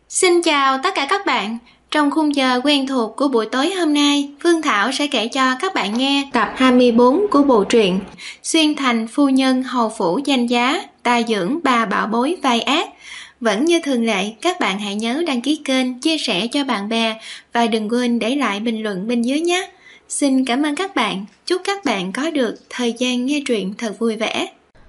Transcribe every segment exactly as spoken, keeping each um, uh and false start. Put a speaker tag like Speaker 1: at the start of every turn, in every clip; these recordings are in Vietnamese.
Speaker 1: Xin chào tất cả các bạn. Trong khung giờ quen thuộc của buổi tối hôm nay, Phương Thảo sẽ kể cho các bạn nghe tập hai mươi bốn của bộ truyện Xuyên Thành Phu Nhân Hầu Phủ Danh Giá, ta dưỡng bà bảo bối vai ác. Vẫn như thường lệ, các bạn hãy nhớ đăng ký kênh, chia sẻ cho bạn bè và đừng quên để lại bình luận bên dưới nhé. Xin cảm ơn các bạn. Chúc các bạn có được thời gian nghe truyện thật vui vẻ.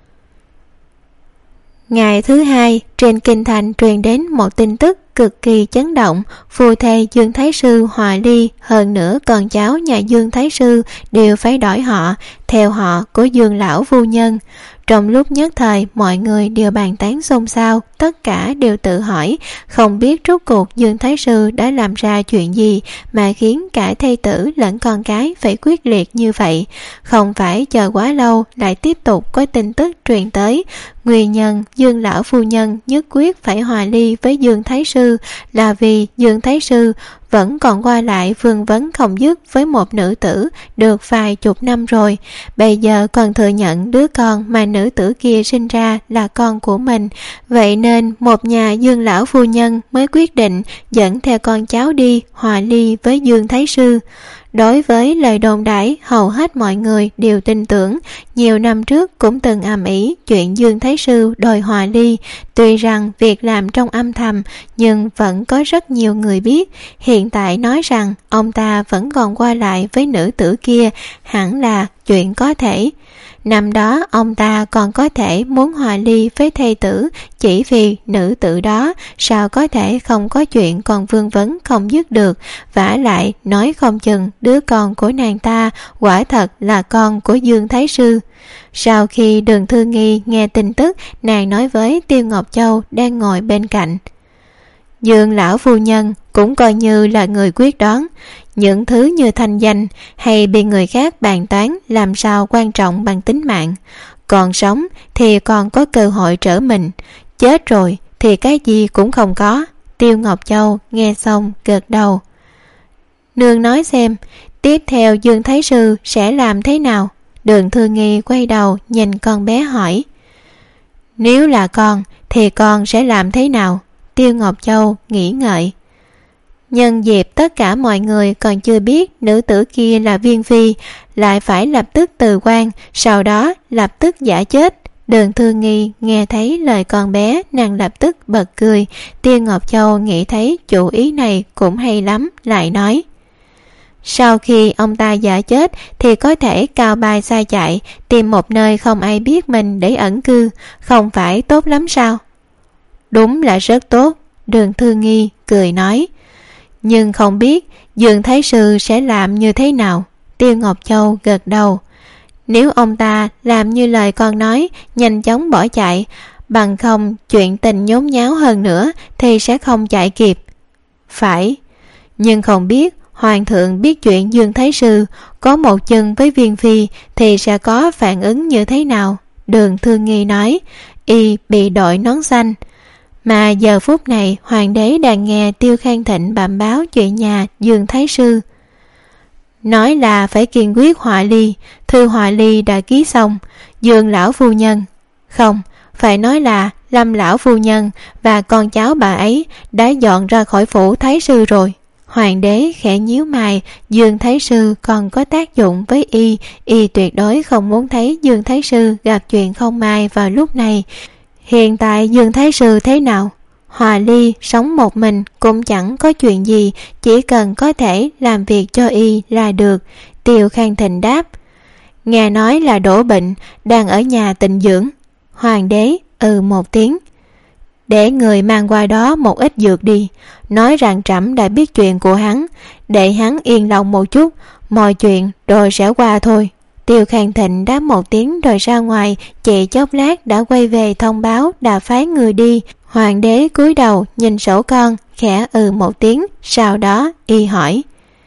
Speaker 2: Ngày thứ hai, trên kinh thành truyền đến một tin tức cực kỳ chấn động. Phu thê Dương Thái Sư hòa ly, hơn nữa con cháu nhà Dương Thái Sư đều phải đổi họ theo họ của Dương lão phu nhân. Trong lúc nhất thời, mọi người đều bàn tán xôn xao, tất cả đều tự hỏi, không biết rốt cuộc Dương Thái Sư đã làm ra chuyện gì mà khiến cả thê tử lẫn con cái phải quyết liệt như vậy. Không phải chờ quá lâu lại tiếp tục có tin tức truyền tới. Nguyên nhân Dương lão phu nhân nhất quyết phải hòa ly với Dương Thái Sư là vì Dương Thái Sư vẫn còn qua lại vương vấn không dứt với một nữ tử được vài chục năm rồi. Bây giờ còn thừa nhận đứa con mà nữ tử kia sinh ra là con của mình. Vậy nên một nhà Dương lão phu nhân mới quyết định dẫn theo con cháu đi hòa ly với Dương Thái Sư. Đối với lời đồn đãi, hầu hết mọi người đều tin tưởng. Nhiều năm trước cũng từng ầm ĩ chuyện Dương Thái Sư đòi hòa ly. Tuy rằng việc làm trong âm thầm, nhưng vẫn có rất nhiều người biết. Hiện tại nói rằng ông ta vẫn còn qua lại với nữ tử kia, hẳn là chuyện có thể. Năm đó ông ta còn có thể muốn hòa ly với thê tử chỉ vì nữ tử đó, sao có thể không có chuyện còn vương vấn không dứt được. Vả lại nói không chừng đứa con của nàng ta quả thật là con của Dương Thái Sư. Sau khi Đường Thư Nghi nghe tin tức, nàng nói với Tiêu Ngọc Châu đang ngồi bên cạnh: Dương lão phu nhân cũng coi như là người quyết đoán. Những thứ như thanh danh hay bị người khác bàn toán làm sao quan trọng bằng tính mạng. Còn sống thì còn có cơ hội trở mình, chết rồi thì cái gì cũng không có. Tiêu Ngọc Châu nghe xong gật đầu. Nương nói xem, tiếp theo Dương Thái Sư sẽ làm thế nào? Đường Thư Nghi quay đầu nhìn con bé hỏi. Nếu là con thì con sẽ làm thế nào? Tiêu Ngọc Châu nghĩ ngợi. Nhân dịp tất cả mọi người còn chưa biết nữ tử kia là Viên Phi, lại phải lập tức từ quan, sau đó lập tức giả chết. Đường Thư Nghi nghe thấy lời con bé, nàng lập tức bật cười. Tiêu Ngọc Châu nghĩ thấy chủ ý này cũng hay lắm, lại nói: Sau khi ông ta giả chết thì có thể cao bay xa chạy, tìm một nơi không ai biết mình để ẩn cư, không phải tốt lắm sao? Đúng là rất tốt, Đường Thư Nghi cười nói. Nhưng không biết Dương Thái Sư sẽ làm như thế nào? Tiêu Ngọc Châu gật đầu. Nếu ông ta làm như lời con nói, nhanh chóng bỏ chạy, bằng không chuyện tình nhốn nháo hơn nữa thì sẽ không chạy kịp. Phải, nhưng không biết Hoàng thượng biết chuyện Dương Thái Sư có một chân với Viên Phi thì sẽ có phản ứng như thế nào? Đường Thư Nghi nói. Y bị đội nón xanh. Mà giờ phút này hoàng đế đang nghe Tiêu Khang Thịnh bẩm báo chuyện nhà Dương Thái Sư. Nói là phải kiên quyết hòa ly. Thư hòa ly đã ký xong. Dương lão phu nhân, không, phải nói là Lâm lão phu nhân và con cháu bà ấy đã dọn ra khỏi phủ Thái Sư rồi. Hoàng đế khẽ nhíu mày. Dương Thái Sư còn có tác dụng với y. Y tuyệt đối không muốn thấy Dương Thái Sư gặp chuyện không may vào lúc này. Hiện tại Dương Thái Sư thế nào? Hòa ly, sống một mình cũng chẳng có chuyện gì, chỉ cần có thể làm việc cho y là được. Tiêu Khang Thịnh đáp. Nghe nói là đổ bệnh, đang ở nhà tịnh dưỡng. Hoàng đế ừ một tiếng. Để người mang qua đó một ít dược đi, nói rằng trẫm đã biết chuyện của hắn, để hắn yên lòng một chút, mọi chuyện rồi sẽ qua thôi. Tiêu Khang Thịnh đáp một tiếng rồi ra ngoài, chỉ chốc lát đã quay về thông báo đã phái người đi. Hoàng đế cúi đầu nhìn sổ con, khẽ ừ một tiếng, sau đó y hỏi: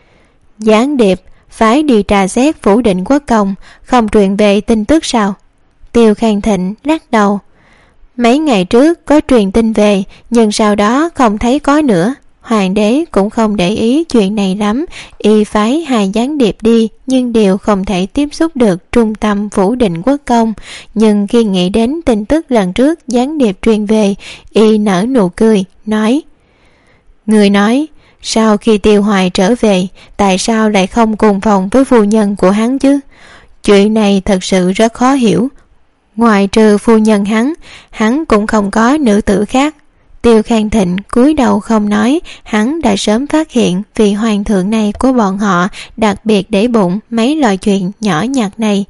Speaker 2: Gián điệp phái đi trà xét phủ Định Quốc công, không truyền về tin tức sao? Tiêu Khang Thịnh lắc đầu. Mấy ngày trước có truyền tin về, nhưng sau đó không thấy có nữa. Hoàng đế cũng không để ý chuyện này lắm. Y phái hai gián điệp đi, nhưng đều không thể tiếp xúc được trung tâm phủ Định Quốc công. Nhưng khi nghĩ đến tin tức lần trước gián điệp truyền về, y nở nụ cười, nói: Người nói, sau khi Tiêu Hoài trở về, tại sao lại không cùng phòng với phu nhân của hắn chứ? Chuyện này thật sự rất khó hiểu. Ngoài trừ phu nhân hắn, hắn cũng không có nữ tử khác. Tiêu Khang Thịnh cúi đầu không nói, hắn đã sớm phát hiện vị hoàng thượng này của bọn họ đặc biệt để bụng mấy loại chuyện nhỏ nhặt này.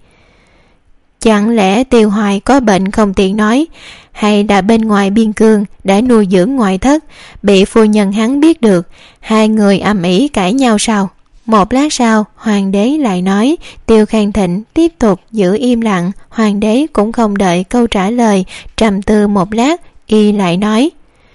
Speaker 2: Chẳng lẽ Tiêu Hoài có bệnh không tiện nói, hay là bên ngoài biên cương đã nuôi dưỡng ngoại thất, bị phu nhân hắn biết được, hai người ầm ĩ cãi nhau sao? Một lát sau, hoàng đế lại nói. Tiêu Khang Thịnh tiếp tục giữ im lặng. Hoàng đế cũng không đợi câu trả lời, trầm tư một lát, y lại nói,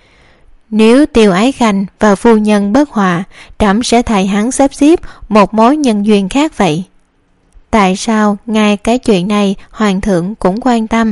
Speaker 2: nếu Tiêu Ái Khanh và phu nhân bất hòa, trẫm sẽ thay hắn sắp xếp một mối nhân duyên khác vậy. Tại sao ngay cái chuyện này hoàng thượng cũng quan tâm?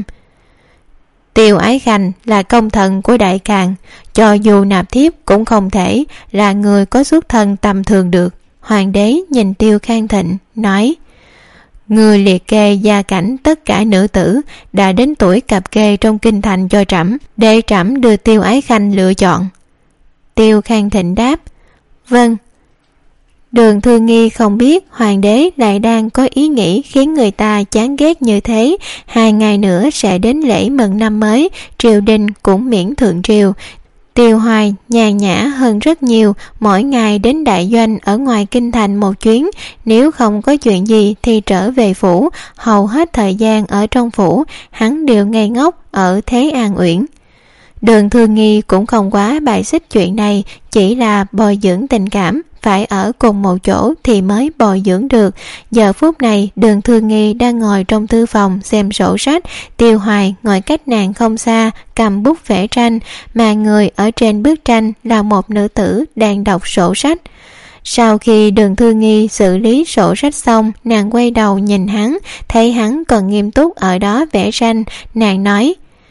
Speaker 2: Tiêu Ái Khanh là công thần của Đại Càn, cho dù nạp thiếp cũng không thể là người có xuất thân tầm thường được. Hoàng đế nhìn Tiêu Khang Thịnh nói, người liệt kê gia cảnh tất cả nữ tử đã đến tuổi cập kê trong kinh thành cho trẫm, để trẫm đưa Tiêu Ái Khanh lựa chọn. Tiêu Khang Thịnh đáp, vâng. Đường Thư Nghi không biết hoàng đế lại đang có ý nghĩ khiến người ta chán ghét như thế. Hai ngày nữa sẽ đến lễ mừng năm mới, triều đình cũng miễn thượng triều. Tiêu Hoài nhàn nhã hơn rất nhiều, mỗi ngày đến đại doanh ở ngoài kinh thành một chuyến, nếu không có chuyện gì thì trở về phủ, hầu hết thời gian ở trong phủ hắn đều ngây ngốc ở Thế An Uyển. Đường Thư Nghi cũng không quá bài xích chuyện này, chỉ là bồi dưỡng tình cảm, phải ở cùng một chỗ thì mới bồi dưỡng được. Giờ phút này Đường Thư Nghi đang ngồi trong thư phòng xem sổ sách, Tiêu Hoài ngồi cách nàng không xa, cầm bút vẽ tranh, mà người ở trên bức tranh là một nữ tử đang đọc sổ sách. Sau khi Đường Thư Nghi xử lý sổ sách xong, nàng quay đầu nhìn hắn, thấy hắn còn nghiêm túc ở đó vẽ tranh, nàng nói,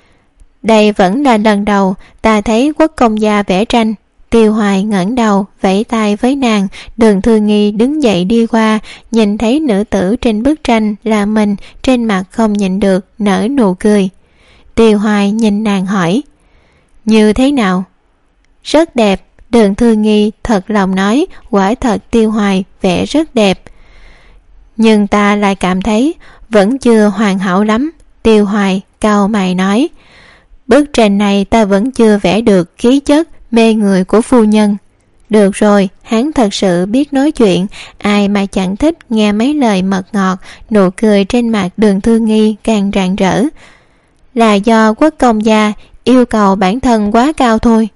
Speaker 2: đây vẫn là lần đầu ta thấy quốc công gia vẽ tranh. Tiêu Hoài ngẩng đầu vẫy tay với nàng. Đường Thư Nghi đứng dậy đi qua, nhìn thấy nữ tử trên bức tranh là mình, trên mặt không nhịn được nở nụ cười. Tiêu Hoài nhìn nàng hỏi, như thế nào? Rất đẹp. Đường Thư Nghi thật lòng nói, quả thật Tiêu Hoài vẽ rất đẹp, nhưng ta lại cảm thấy vẫn chưa hoàn hảo lắm. Tiêu Hoài cau mày nói, bức tranh này ta vẫn chưa vẽ được khí chất mê người của phu nhân. Được rồi, hắn thật sự biết nói chuyện, ai mà chẳng thích nghe mấy lời mật ngọt. Nụ cười trên mặt Đường Thư Nghi càng rạng rỡ. Là do quốc công gia yêu cầu bản thân quá cao thôi.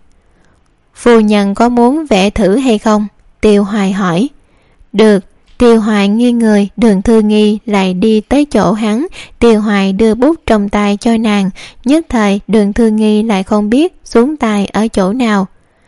Speaker 2: Phu nhân có muốn vẽ thử hay không? Tiêu Hoài hỏi. Được. Tiêu Hoài nghiêng người, Đường Thư Nghi lại đi tới chỗ hắn. Tiêu Hoài đưa bút trong tay cho nàng, nhất thời Đường Thư Nghi lại không biết xuống tay ở chỗ nào.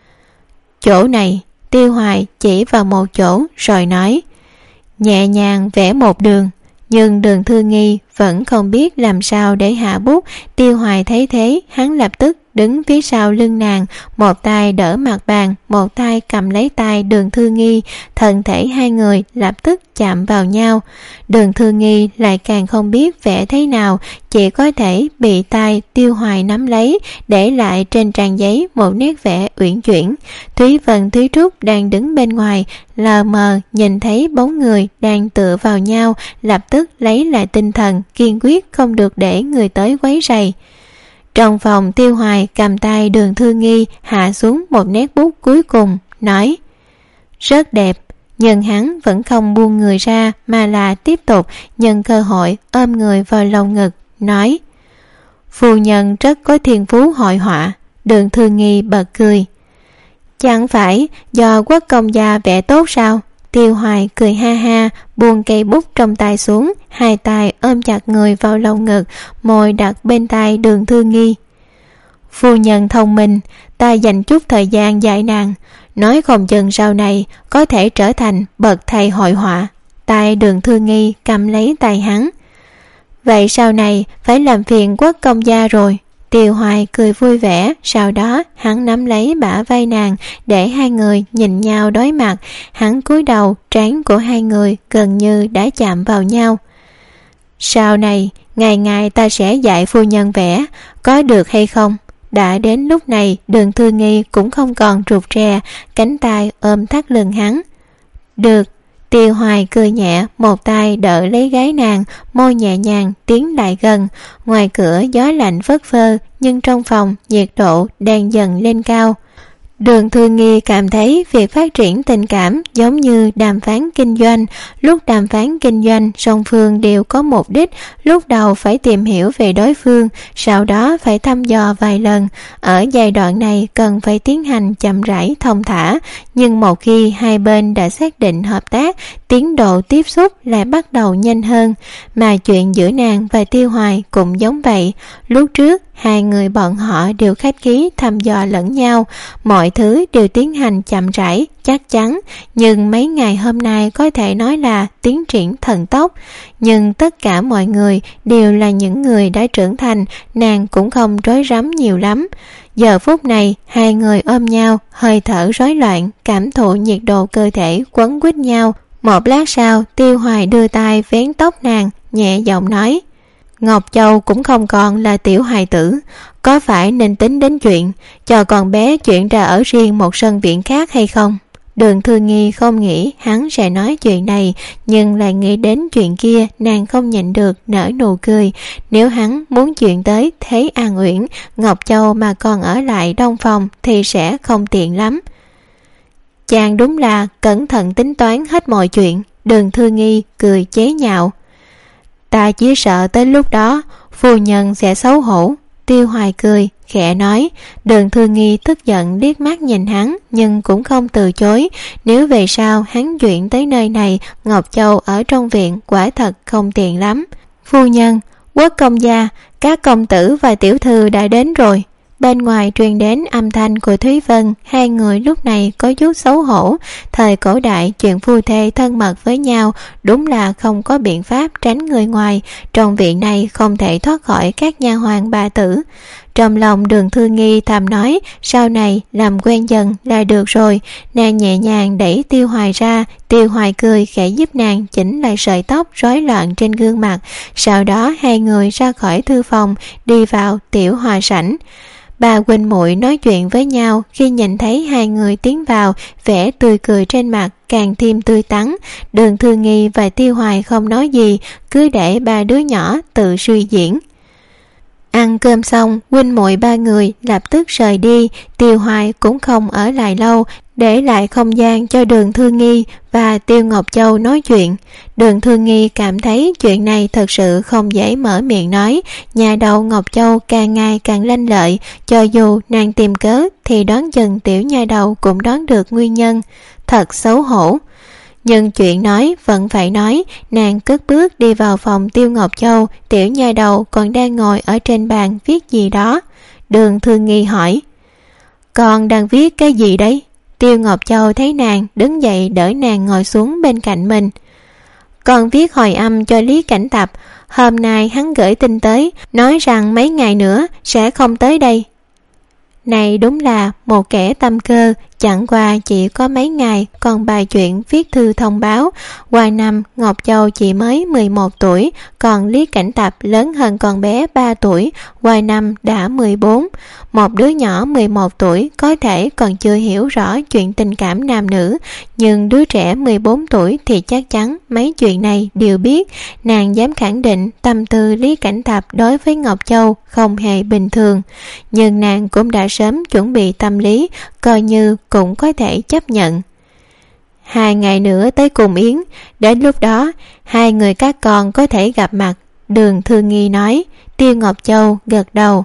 Speaker 2: Chỗ này. Tiêu Hoài chỉ vào một chỗ rồi nói, nhẹ nhàng vẽ một đường. Nhưng Đường Thư Nghi vẫn không biết làm sao để hạ bút. Tiêu Hoài thấy thế, hắn lập tức đứng phía sau lưng nàng, một tay đỡ mặt bàn, một tay cầm lấy tay Đường Thư Nghi. Thân thể hai người lập tức chạm vào nhau. Đường Thư Nghi lại càng không biết vẽ thế nào, chỉ có thể bị tay Tiêu Hoài nắm lấy, để lại trên trang giấy một nét vẽ uyển chuyển. Thúy Vân, Thúy Trúc đang đứng bên ngoài, lờ mờ nhìn thấy bóng người đang tựa vào nhau, lập tức lấy lại tinh thần, kiên quyết không được để người tới quấy rầy. Trong phòng, Tiêu Hoài cầm tay Đường Thư Nghi hạ xuống một nét bút cuối cùng, nói, rất đẹp. Nhưng hắn vẫn không buông người ra, mà là tiếp tục nhân cơ hội ôm người vào lồng ngực, nói, phu nhân rất có thiên phú hội họa. Đường Thư Nghi bật cười. Chẳng phải do quốc công gia vẽ tốt sao? Tiêu Hoài cười ha ha, buông cây bút trong tay xuống, hai tay ôm chặt người vào lồng ngực, môi đặt bên tai Đường Thư Nghi. Phu nhân thông minh, ta dành chút thời gian dạy nàng, nói không chừng sau này có thể trở thành bậc thầy hội họa. Tay Đường Thư Nghi cầm lấy tay hắn. Vậy sau này phải làm phiền quốc công gia rồi. Tiêu Hoài cười vui vẻ, sau đó hắn nắm lấy bả vai nàng, để hai người nhìn nhau đối mặt. Hắn cúi đầu, trán của hai người gần như đã chạm vào nhau. Sau này ngày ngày ta sẽ dạy phu nhân vẽ, có được hay không? đã đến lúc này Đường Thư Nghi cũng không còn rụt rè, cánh tay ôm thắt lưng hắn. Được. Tiêu Hoài cười nhẹ, một tay đỡ lấy gái nàng, môi nhẹ nhàng tiến lại gần. Ngoài cửa gió lạnh phất phơ, nhưng trong phòng nhiệt độ đang dần lên cao. Đường Thư Nghi cảm thấy việc phát triển tình cảm giống như đàm phán kinh doanh. Lúc đàm phán kinh doanh, song phương đều có mục đích. Lúc đầu phải tìm hiểu về đối phương, sau đó phải thăm dò vài lần. Ở giai đoạn này cần phải tiến hành chậm rãi thông thả. Nhưng một khi hai bên đã xác định hợp tác, tiến độ tiếp xúc lại bắt đầu nhanh hơn. Mà chuyện giữa nàng và Tiêu Hoài cũng giống vậy. Lúc trước, hai người bọn họ đều khách khí thăm dò lẫn nhau, mọi thứ đều tiến hành chậm rãi, chắc chắn, nhưng mấy ngày hôm nay có thể nói là tiến triển thần tốc. Nhưng tất cả mọi người đều là những người đã trưởng thành, nàng cũng không rối rắm nhiều lắm. Giờ phút này, hai người ôm nhau, hơi thở rối loạn, cảm thụ nhiệt độ cơ thể quấn quýt nhau. Một lát sau, Tiêu Hoài đưa tay vén tóc nàng, nhẹ giọng nói: Ngọc Châu cũng không còn là tiểu hài tử, có phải nên tính đến chuyện cho con bé chuyển ra ở riêng một sân viện khác hay không? Đường Thư Nghi không nghĩ hắn sẽ nói chuyện này, nhưng lại nghĩ đến chuyện kia, nàng không nhịn được nở nụ cười. Nếu hắn muốn chuyện tới Thế An Uyển, Ngọc Châu mà còn ở lại Đông Phòng thì sẽ không tiện lắm. Chàng đúng là cẩn thận tính toán hết mọi chuyện. Đường Thư Nghi cười chế nhạo: Ta chỉ sợ tới lúc đó phu nhân sẽ xấu hổ. Tiêu Hoài cười khẽ nói. Đường Thư Nghi tức giận liếc mắt nhìn hắn, nhưng cũng không từ chối. Nếu về sau hắn chuyển tới nơi này, Ngọc Châu ở trong viện quả thật không tiện lắm. Phu nhân, Quốc công gia, các công tử và tiểu thư đã đến rồi. Bên ngoài truyền đến âm thanh của Thúy Vân. Hai người lúc này có chút xấu hổ. Thời cổ đại chuyện phu thê thân mật với nhau đúng là không có biện pháp tránh người ngoài. Trong viện này không thể thoát khỏi các nha hoàn bà tử. Trong lòng Đường Thư Nghi thầm nói, sau này làm quen dần là được rồi. Nàng nhẹ nhàng đẩy Tiêu Hoài ra. Tiêu Hoài cười khẽ giúp nàng chỉnh lại sợi tóc rối loạn trên gương mặt. Sau đó hai người ra khỏi thư phòng, đi vào tiểu hòa sảnh. Ba huynh muội nói chuyện với nhau, khi nhìn thấy hai người tiến vào, vẻ tươi cười trên mặt càng thêm tươi tắn. Đường Thư Nghi và Tiêu Hoài không nói gì, cứ để ba đứa nhỏ tự suy diễn. Ăn cơm xong, huynh muội ba người lập tức rời đi. Tiêu Hoài cũng không ở lại lâu, để lại không gian cho Đường Thư Nghi và Tiêu Ngọc Châu nói chuyện. Đường Thư Nghi cảm thấy chuyện này thật sự không dễ mở miệng nói. Nhà đầu Ngọc Châu càng ngày càng lanh lợi, cho dù nàng tìm cớ thì đoán chừng tiểu nha đầu cũng đoán được nguyên nhân. Thật xấu hổ. Nhưng chuyện nói vẫn phải nói. Nàng cất bước đi vào phòng Tiêu Ngọc Châu. Tiểu nha đầu còn đang ngồi ở trên bàn viết gì đó. Đường Thư Nghi hỏi: Con đang viết cái gì đấy? Tiêu Ngọc Châu thấy nàng đứng dậy đỡ nàng ngồi xuống bên cạnh mình. Con viết hồi âm cho Lý Cảnh Tập. Hôm nay hắn gửi tin tới, nói rằng mấy ngày nữa sẽ không tới đây. Này đúng là một kẻ tâm cơ. Chẳng qua chỉ có mấy ngày, còn bài chuyện viết thư thông báo. Qua năm Ngọc Châu chỉ mới mười một tuổi, còn Lý Cảnh Tập lớn hơn con bé ba tuổi, qua năm đã mười bốn. Một đứa nhỏ mười một tuổi có thể còn chưa hiểu rõ chuyện tình cảm nam nữ, nhưng đứa trẻ mười bốn tuổi thì chắc chắn mấy chuyện này đều biết. Nàng dám khẳng định tâm tư Lý Cảnh Tập đối với Ngọc Châu không hề bình thường, nhưng nàng cũng đã sớm chuẩn bị tâm lý, coi như cũng có thể chấp nhận. Hai ngày nữa tới cùng yến, đến lúc đó hai người các con có thể gặp mặt. Đường Thư Nghi nói. Tiêu Ngọc Châu gật đầu.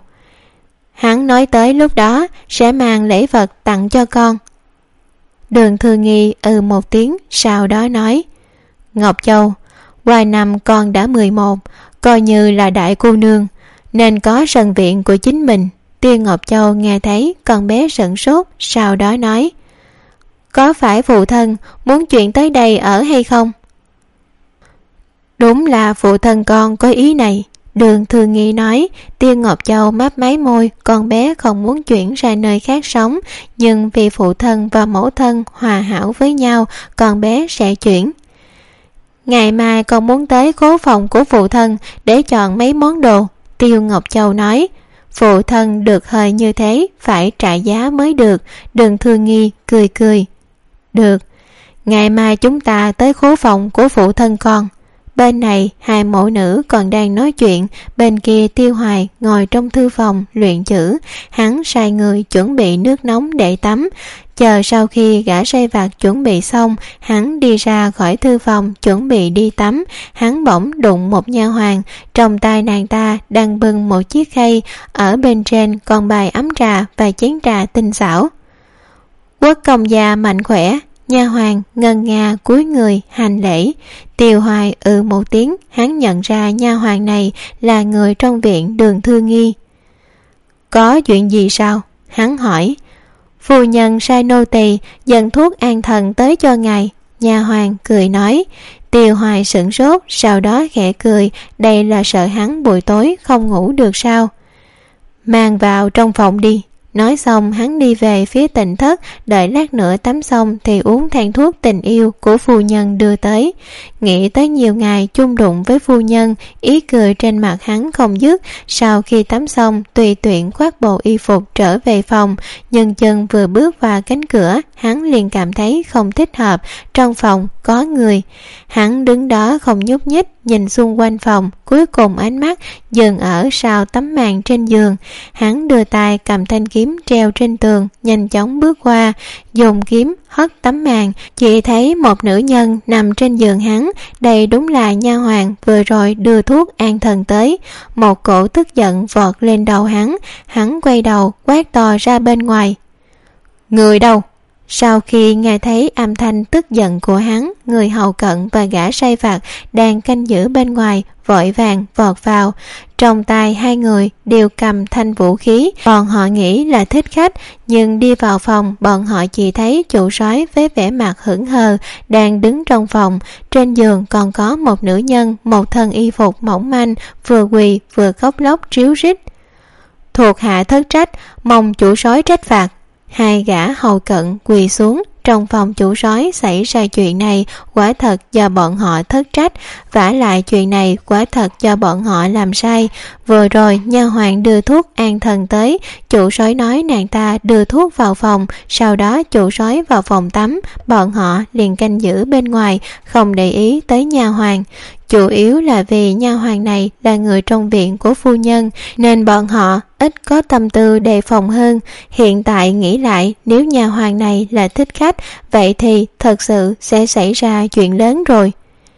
Speaker 2: Hắn nói tới lúc đó sẽ mang lễ vật tặng cho con. Đường Thư Nghi ừ một tiếng, sau đó nói: Ngọc Châu, qua năm con đã mười một, coi như là đại cô nương, nên có sân viện của chính mình. Tiêu Ngọc Châu nghe thấy con bé sửng sốt, sau đó nói: Có phải phụ thân muốn chuyển tới đây ở hay không? Đúng là phụ thân con có ý này. Đường Thư Nghi nói. Tiêu Ngọc Châu mấp máy môi, con bé không muốn chuyển ra nơi khác sống, nhưng vì phụ thân và mẫu thân hòa hảo với nhau, con bé sẽ chuyển. Ngày mai con muốn tới khố phòng của phụ thân để chọn mấy món đồ. Tiêu Ngọc Châu nói. phụ thân được hơi như thế phải trả giá mới được. Đường Thư Nghi cười cười. Được, ngày mai chúng ta tới khố phòng của phụ thân con. Bên này hai mẫu nữ còn đang nói chuyện, bên kia Tiêu Hoài ngồi trong thư phòng luyện chữ. Hắn sai người chuẩn bị nước nóng để tắm. Chờ sau khi gã sai vặt chuẩn bị xong, hắn đi ra khỏi thư phòng chuẩn bị đi tắm. Hắn bỗng đụng một nha hoàn, trong tay nàng ta đang bưng một chiếc khay, ở bên trên còn bày ấm trà và chén trà tinh xảo. Quốc công gia mạnh khỏe. Nha hoàn ngân nga cúi người hành lễ. Tiêu Hoài ừ một tiếng, hắn nhận ra nha hoàn này là người trong viện Đường Thư Nghi. Có chuyện gì sao? Hắn hỏi. Phu nhân sai nô tỳ dẫn thuốc an thần tới cho ngài. Nha hoàn cười nói. Tiêu Hoài sửng sốt, sau đó khẽ cười. Đây là sợ hắn buổi tối không ngủ được sao? Mang vào trong phòng đi. Nói xong hắn đi về phía tịnh thất, đợi lát nữa tắm xong thì uống thang thuốc tình yêu của phu nhân đưa tới. Nghĩ tới nhiều ngày chung đụng với phu nhân, ý cười trên mặt hắn không dứt. Sau khi tắm xong, tùy tiện khoác bộ y phục trở về phòng, nhưng chân vừa bước vào cánh cửa, hắn liền cảm thấy không thích hợp. Trong phòng có người. Hắn đứng đó không nhúc nhích, nhìn xung quanh phòng, cuối cùng ánh mắt dừng ở sau tấm màn trên giường. Hắn đưa tay cầm thanh kiếm treo trên tường, nhanh chóng bước qua, dùng kiếm hất tấm màn, chỉ thấy một nữ nhân nằm trên giường hắn. Đây đúng là nha hoàn vừa rồi đưa thuốc an thần tới. Một cổ tức giận vọt lên đầu hắn, hắn quay đầu quát to ra bên ngoài. Người đâu? Sau khi nghe thấy âm thanh tức giận của hắn, người hầu cận và gã sai vặt đang canh giữ bên ngoài vội vàng vọt vào. Trong tay hai người đều cầm thanh vũ khí. Bọn họ nghĩ là thích khách, nhưng đi vào phòng bọn họ chỉ thấy chủ soái với vẻ mặt hững hờ đang đứng trong phòng. Trên giường còn có một nữ nhân, một thân y phục mỏng manh, vừa quỳ vừa khóc lóc ríu rít. Thuộc hạ thất trách, mong chủ soái trách phạt. Hai gã hầu cận quỳ xuống. Trong phòng chủ soái xảy ra chuyện này quả thật do bọn họ thất trách, vả lại chuyện này quả thật do bọn họ làm sai. Vừa rồi nha hoàn đưa thuốc an thần tới, chủ soái nói nàng ta đưa thuốc vào phòng, sau đó chủ soái vào phòng tắm, bọn họ liền canh giữ bên ngoài, không để ý tới nha hoàn. Chủ yếu là vì nha hoàn này là người trong viện của phu nhân, nên bọn họ ít có tâm tư đề phòng hơn. Hiện tại nghĩ lại, nếu nha hoàn này là thích khách, vậy thì thật sự sẽ xảy ra chuyện lớn rồi.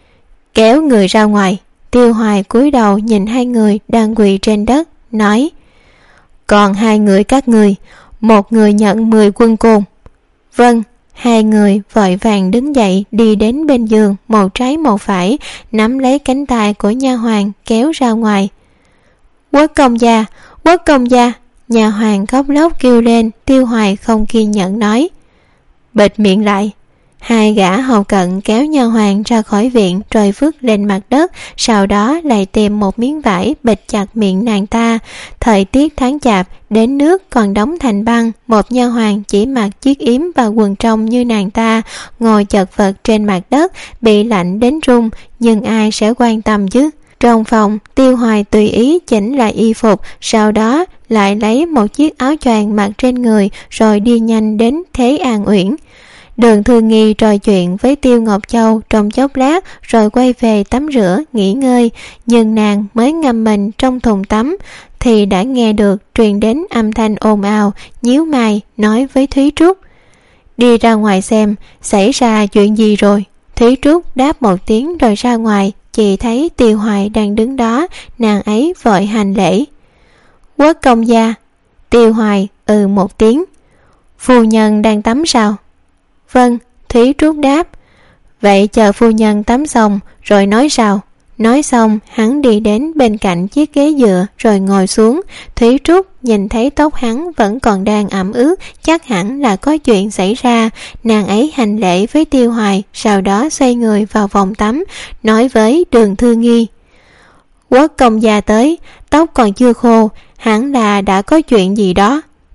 Speaker 2: Kéo người ra ngoài. Tiêu Hoài cúi đầu nhìn hai người đang quỳ trên đất, nói. Còn hai người các người, một người nhận mười quân côn. Vâng. Hai người vội vàng đứng dậy đi đến bên giường, một trái một phải, nắm lấy cánh tay của nha hoàn kéo ra ngoài. Quốc công gia, quốc công gia! Nha hoàn khóc lóc kêu lên. Tiêu Hoài không kiên nhẫn nói. Bịt miệng lại. Hai gã hầu cận kéo nha hoàn ra khỏi viện rồi vứt lên mặt đất, sau đó lại tìm một miếng vải bịt chặt miệng nàng ta. Thời tiết tháng chạp, đến nước còn đóng thành băng, một nha hoàn chỉ mặc chiếc yếm và quần trong như nàng ta, ngồi chật vật trên mặt đất, bị lạnh đến run, nhưng ai sẽ quan tâm chứ. Trong phòng, Tiêu Hoài tùy ý chỉnh lại y phục, sau đó lại lấy một chiếc áo choàng mặc trên người rồi đi nhanh đến Thế An Uyển. Đường Thư Nghi trò chuyện với Tiêu Ngọc Châu trong chốc lát rồi quay về tắm rửa nghỉ ngơi, nhưng nàng mới ngâm mình trong thùng tắm thì đã nghe được truyền đến âm thanh ồn ào, nhíu mày nói với Thúy Trúc. Đi ra ngoài xem xảy ra chuyện gì rồi. Thúy Trúc đáp một tiếng rồi ra ngoài, chỉ thấy Tiêu Hoài đang đứng đó, nàng ấy vội hành lễ. Quốc công gia. Tiêu Hoài ừ một tiếng. Phu nhân đang tắm sao? Vâng, Thúy Trúc đáp. Vậy chờ phu nhân tắm xong rồi nói sao? Nói xong hắn đi đến bên cạnh chiếc ghế dựa rồi ngồi xuống. Thúy Trúc nhìn thấy tóc hắn vẫn còn đang ẩm ướt, chắc hẳn là có chuyện xảy ra. Nàng ấy hành lễ với Tiêu Hoài, sau đó xoay người vào phòng tắm, nói với Đường Thư Nghi. Quốc công gia tới, tóc còn chưa khô, hẳn là đã có chuyện gì đó.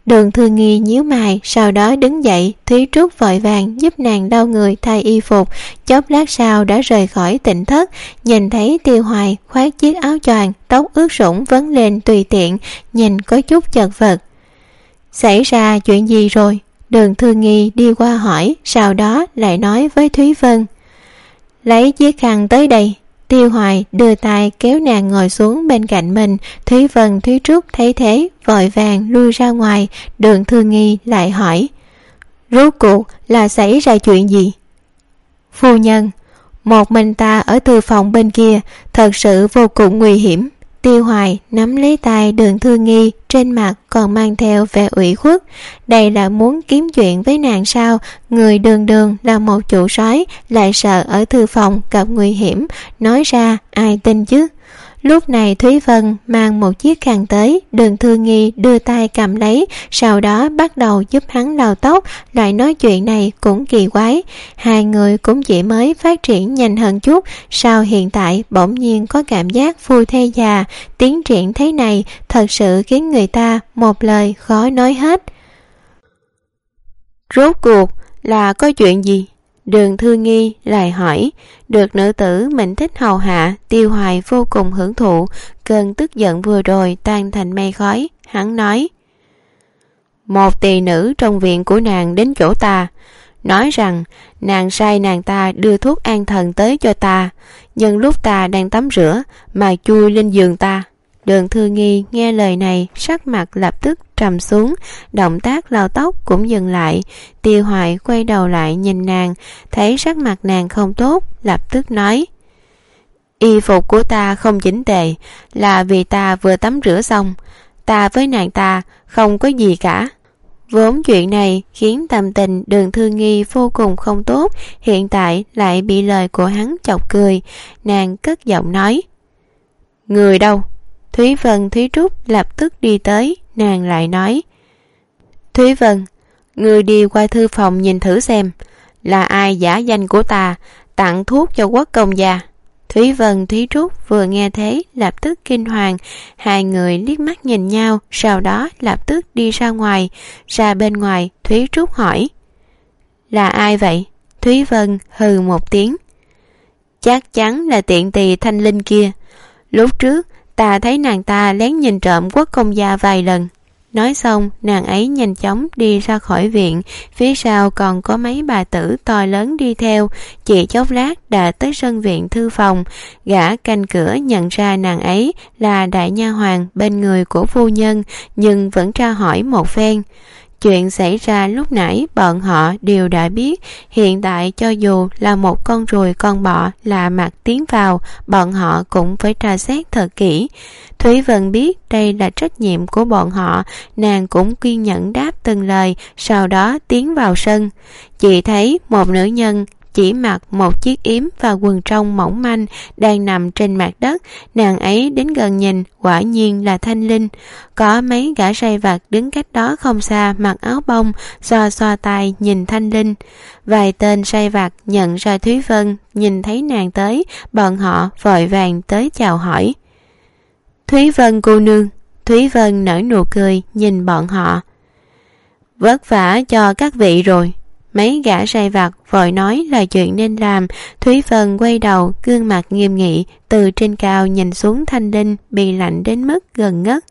Speaker 2: Đường Thư Nghi nhíu mày, sau đó đứng dậy. Thúy Trúc vội vàng giúp nàng lau người thay y phục, chốc lát sau đã rời khỏi tịnh thất. Nhìn thấy Tiêu Hoài khoác chiếc áo choàng, tóc ướt sũng vấn lên tùy tiện, nhìn có chút chật vật. Xảy ra chuyện gì rồi? Đường Thư Nghi đi qua hỏi, sau đó lại nói với Thúy Vân. Lấy chiếc khăn tới đây. Tiêu Hoài đưa tay kéo nàng ngồi xuống bên cạnh mình. Thúy Vân, Thúy Trúc thấy thế vội vàng lui ra ngoài. Đường Thư Nghi lại hỏi, rốt cuộc là xảy ra chuyện gì? Phu nhân, một mình ta ở thư phòng bên kia, thật sự vô cùng nguy hiểm. Tiêu Hoài nắm lấy tay Đường Thư Nghi, trên mặt còn mang theo vẻ ủy khuất. Đây là muốn kiếm chuyện với nàng sao? Người đường đường là một chủ soái, lại sợ ở thư phòng gặp nguy hiểm, nói ra ai tin chứ? Lúc này Thúy Vân mang một chiếc khăn tới, Đường Thư Nghi đưa tay cầm lấy, sau đó bắt đầu giúp hắn lau tóc. Loại nói chuyện này cũng kỳ quái, hai người cũng chỉ mới phát triển nhanh hơn chút, sao hiện tại bỗng nhiên có cảm giác phu thê già. Tiến triển thế này thật sự khiến người ta một lời khó nói hết. Rốt cuộc là có chuyện gì? Đường Thư Nghi lại hỏi. Được nữ tử mình thích hầu hạ, Tiêu Hoài vô cùng hưởng thụ, cơn tức giận vừa rồi tan thành mây khói. Hắn nói, một tỳ nữ trong viện của nàng đến chỗ ta, nói rằng nàng sai nàng ta đưa thuốc an thần tới cho ta, nhưng lúc ta đang tắm rửa mà chui lên giường ta. Đường Thư Nghi nghe lời này, sắc mặt lập tức trầm xuống, động tác lau tóc cũng dừng lại. Tiêu Hoài quay đầu lại nhìn nàng, thấy sắc mặt nàng không tốt, lập tức nói, y phục của ta không chỉnh tề, là vì ta vừa tắm rửa xong, ta với nàng ta không có gì cả. Vốn chuyện này khiến tâm tình Đường Thư Nghi vô cùng không tốt, hiện tại lại bị lời của hắn chọc cười. Nàng cất giọng nói, người đâu? Thúy Vân, Thúy Trúc lập tức đi tới. Nàng lại nói, Thúy Vân, người đi qua thư phòng nhìn thử xem, là ai giả danh của ta tặng thuốc cho Quốc công gia. Thúy Vân, Thúy Trúc vừa nghe thế lập tức kinh hoàng, hai người liếc mắt nhìn nhau, sau đó lập tức đi ra ngoài. Ra bên ngoài, Thúy Trúc hỏi, là ai vậy? Thúy Vân hừ một tiếng, chắc chắn là tiện tỳ Thanh Linh kia. Lúc trước ta thấy nàng ta lén nhìn trộm Quốc công gia vài lần. Nói xong, nàng ấy nhanh chóng đi ra khỏi viện, phía sau còn có mấy bà tử to lớn đi theo. Chỉ chốc lát đã tới sân viện thư phòng. Gã canh cửa nhận ra nàng ấy là đại nha hoàn bên người của phu nhân, nhưng vẫn tra hỏi một phen. Chuyện xảy ra lúc nãy bọn họ đều đã biết, hiện tại cho dù là một con ruồi con bọ lạ mặt tiến vào, bọn họ cũng phải tra xét thật kỹ. Thúy Vân biết đây là trách nhiệm của bọn họ, nàng cũng kiên nhẫn đáp từng lời, sau đó tiến vào sân. Chỉ thấy một nữ nhân chỉ mặc một chiếc yếm và quần trong mỏng manh đang nằm trên mặt đất. Nàng ấy đến gần nhìn, quả nhiên là Thanh Linh. Có mấy gã sai vặt đứng cách đó không xa, mặc áo bông, xoa xoa tay nhìn Thanh Linh. Vài tên sai vặt nhận ra Thúy Vân, nhìn thấy nàng tới, bọn họ vội vàng tới chào hỏi. Thúy Vân cô nương. Thúy Vân nở nụ cười nhìn bọn họ. Vất vả cho các vị rồi. Mấy gã sai vặt vội nói là chuyện nên làm. Thúy Vân quay đầu, gương mặt nghiêm nghị, từ trên cao nhìn xuống Thanh Linh, bị lạnh đến mức gần ngất.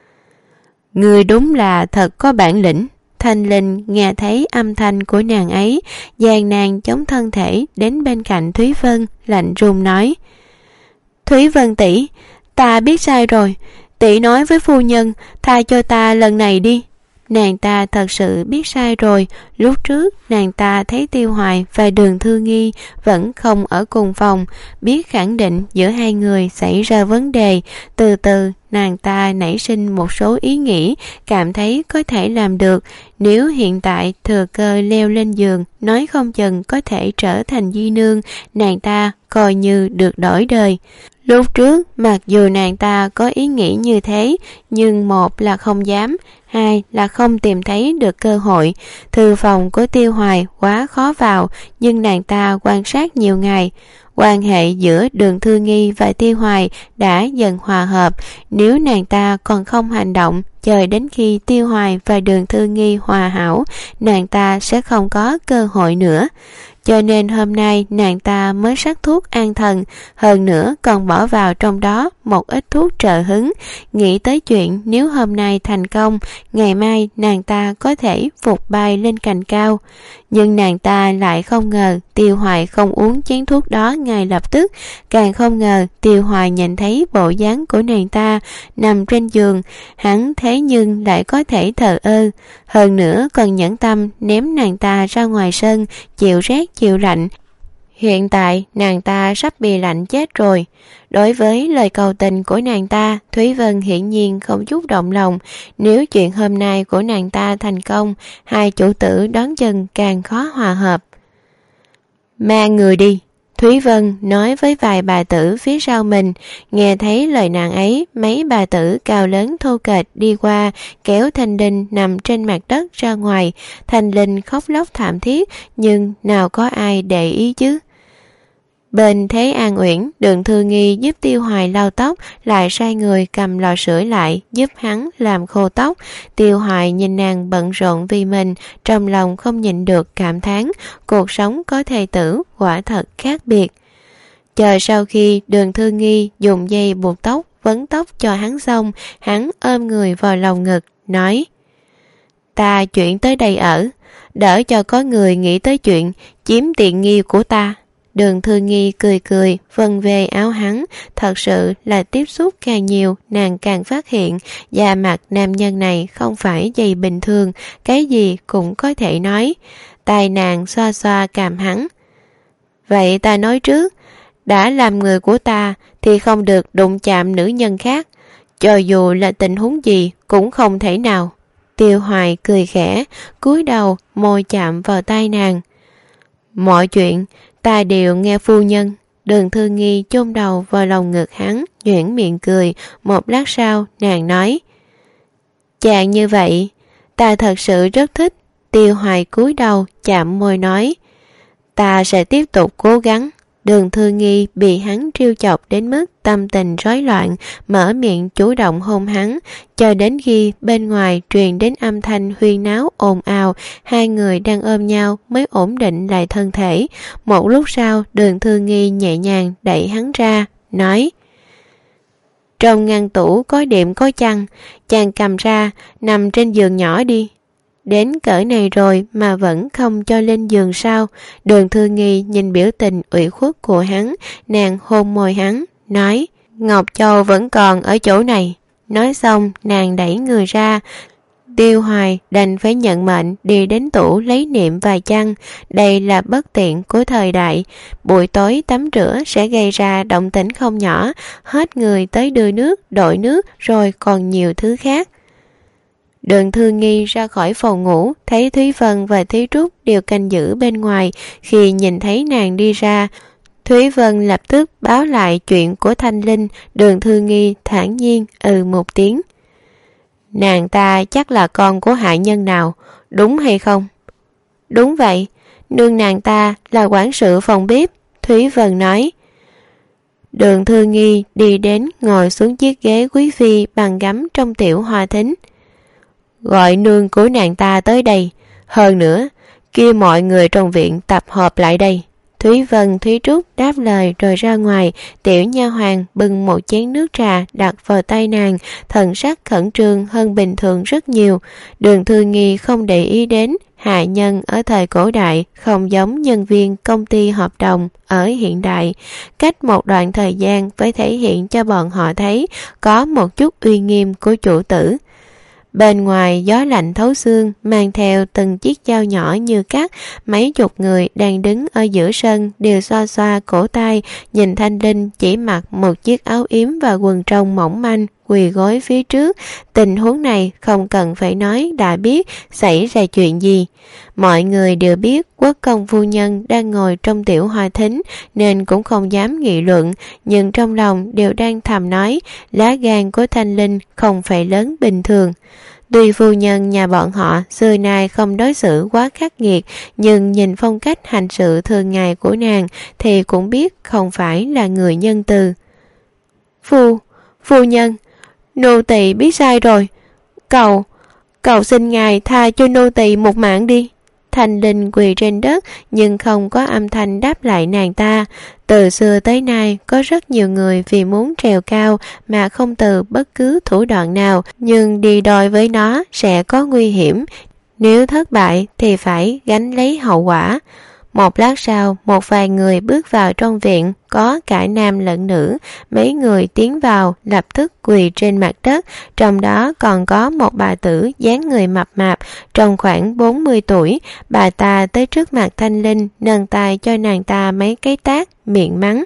Speaker 2: Người đúng là thật có bản lĩnh. Thanh Linh nghe thấy âm thanh của nàng ấy, dàn nàng chống thân thể đến bên cạnh Thúy Vân, lạnh run nói, Thúy Vân tỷ, ta biết sai rồi, tỷ nói với phu nhân tha cho ta lần này đi. Nàng ta thật sự biết sai rồi. Lúc trước nàng ta thấy Tiêu Hoài và Đường Thư Nghi vẫn không ở cùng phòng, biết khẳng định giữa hai người xảy ra vấn đề. Từ từ nàng ta nảy sinh một số ý nghĩ, cảm thấy có thể làm được. Nếu hiện tại thừa cơ leo lên giường, nói không chừng có thể trở thành di nương, nàng ta coi như được đổi đời. Lúc trước mặc dù nàng ta có ý nghĩ như thế, nhưng một là không dám, hai là không tìm thấy được cơ hội. Thư phòng của Tiêu Hoài quá khó vào, nhưng nàng ta quan sát nhiều ngày, quan hệ giữa Đường Thư Nghi và Tiêu Hoài đã dần hòa hợp. Nếu nàng ta còn không hành động, chờ đến khi Tiêu Hoài và Đường Thư Nghi hòa hảo, nàng ta sẽ không có cơ hội nữa. Cho nên hôm nay nàng ta mới sắc thuốc an thần, hơn nữa còn bỏ vào trong đó một ít thuốc trợ hứng, nghĩ tới chuyện nếu hôm nay thành công, ngày mai nàng ta có thể vụt bay lên cành cao. Nhưng nàng ta lại không ngờ Tiêu Hoài không uống chén thuốc đó ngay lập tức, càng không ngờ Tiêu Hoài nhìn thấy bộ dáng của nàng ta nằm trên giường, hắn thế nhưng lại có thể thờ ơ, hơn nữa còn nhẫn tâm ném nàng ta ra ngoài sân, chịu rét chịu lạnh. Hiện tại nàng ta sắp bị lạnh chết rồi. Đối với lời cầu tình của nàng ta, Thúy Vân hiển nhiên không chút động lòng. Nếu chuyện hôm nay của nàng ta thành công, hai chủ tử đón chừng càng khó hòa hợp. Mang người đi, Thúy Vân nói với vài bà tử phía sau mình. Nghe thấy lời nàng ấy, mấy bà tử cao lớn thô kệch đi qua, kéo Thanh Linh nằm trên mặt đất ra ngoài. Thanh Linh khóc lóc thảm thiết, nhưng nào có ai để ý chứ. Bên Thế An Uyển, Đường Thư Nghi giúp Tiêu Hoài lau tóc, lại sai người cầm lò sưởi lại giúp hắn làm khô tóc. Tiêu Hoài nhìn nàng bận rộn vì mình, trong lòng không nhịn được cảm thán, cuộc sống có thê tử quả thật khác biệt. Chờ sau khi Đường Thư Nghi dùng dây buộc tóc vấn tóc cho hắn xong, hắn ôm người vào lòng ngực nói: ta chuyển tới đây ở, đỡ cho có người nghĩ tới chuyện chiếm tiện nghi của ta. Đường Thư Nghi cười cười vân về áo hắn, thật sự là tiếp xúc càng nhiều nàng càng phát hiện da mặt nam nhân này không phải dày bình thường, cái gì cũng có thể nói. Tai nàng xoa xoa cằm hắn: vậy ta nói trước, đã làm người của ta thì không được đụng chạm nữ nhân khác, cho dù là tình huống gì cũng không thể nào. Tiêu Hoài cười khẽ, cúi đầu môi chạm vào tai nàng: mọi chuyện ta đều nghe phu nhân. Đường Thư Nghi chôn đầu vào lòng ngực hắn, nhuyễn miệng cười. Một lát sau nàng nói: chàng như vậy ta thật sự rất thích. Tiêu Hoài cúi đầu chạm môi nói: ta sẽ tiếp tục cố gắng. Đường Thư Nghi bị hắn trêu chọc đến mức tâm tình rối loạn, mở miệng chủ động hôn hắn, cho đến khi bên ngoài truyền đến âm thanh huyên náo ồn ào, hai người đang ôm nhau mới ổn định lại thân thể. Một lúc sau, Đường Thư Nghi nhẹ nhàng đẩy hắn ra, nói: trong ngăn tủ có đệm có chăn, chàng cầm ra nằm trên giường nhỏ đi. Đến cỡ này rồi mà vẫn không cho lên giường sao? Đường Thư Nghi nhìn biểu tình ủy khuất của hắn, nàng hôn môi hắn, nói: Ngọc Châu vẫn còn ở chỗ này. Nói xong nàng đẩy người ra. Tiêu Hoài đành phải nhận mệnh đi đến tủ lấy niệm vài chăn. Đây là bất tiện của thời đại, buổi tối tắm rửa sẽ gây ra động tĩnh không nhỏ, hết người tới đưa nước, đổi nước, rồi còn nhiều thứ khác. Đường Thư Nghi ra khỏi phòng ngủ, thấy Thúy Vân và Thúy Trúc đều canh giữ bên ngoài. Khi nhìn thấy nàng đi ra, Thúy Vân lập tức báo lại chuyện của Thanh Linh. Đường Thư Nghi thản nhiên ừ một tiếng: nàng ta chắc là con của hạ nhân nào, đúng hay không? Đúng vậy, nương nàng ta là quản sự phòng bếp, Thúy Vân nói. Đường Thư Nghi đi đến ngồi xuống chiếc ghế quý phi bằng gấm trong tiểu hoa thính. Gọi nương của nàng ta tới đây, hơn nữa kêu mọi người trong viện tập hợp lại đây. Thúy Vân, Thúy Trúc đáp lời rồi ra ngoài. Tiểu nha hoàn bưng một chén nước trà đặt vào tay nàng, thần sắc khẩn trương hơn bình thường rất nhiều. Đường Thư Nghi không để ý đến, hạ nhân ở thời cổ đại không giống nhân viên công ty hợp đồng ở hiện đại, cách một đoạn thời gian phải thể hiện cho bọn họ thấy có một chút uy nghiêm của chủ tử. Bên ngoài gió lạnh thấu xương, mang theo từng chiếc dao nhỏ như cắt. Mấy chục người đang đứng ở giữa sân đều xoa xoa cổ tay, nhìn Thanh Linh chỉ mặc một chiếc áo yếm và quần trong mỏng manh, quỳ gối phía trước. Tình huống này không cần phải nói đã biết xảy ra chuyện gì. Mọi người đều biết quốc công phu nhân đang ngồi trong tiểu hoa thính nên cũng không dám nghị luận, nhưng trong lòng đều đang thầm nói lá gan của Thanh Linh không phải lớn bình thường. Tuy phu nhân nhà bọn họ xưa nay không đối xử quá khắc nghiệt, nhưng nhìn phong cách hành sự thường ngày của nàng thì cũng biết không phải là người nhân từ. Phu, phu nhân, nô tỳ biết sai rồi. Cầu, cầu xin ngài tha cho nô tỳ một mạng đi. Thanh Linh quỳ trên đất nhưng không có âm thanh đáp lại nàng ta. Từ xưa tới nay có rất nhiều người vì muốn trèo cao mà không từ bất cứ thủ đoạn nào, nhưng đi đôi với nó sẽ có nguy hiểm. Nếu thất bại thì phải gánh lấy hậu quả. Một lát sau, một vài người bước vào trong viện, có cả nam lẫn nữ. Mấy người tiến vào, lập tức quỳ trên mặt đất, trong đó còn có một bà tử dáng người mập mạp, trông khoảng bốn mươi tuổi. Bà ta tới trước mặt Thanh Linh, nâng tay cho nàng ta mấy cái tát, miệng mắng.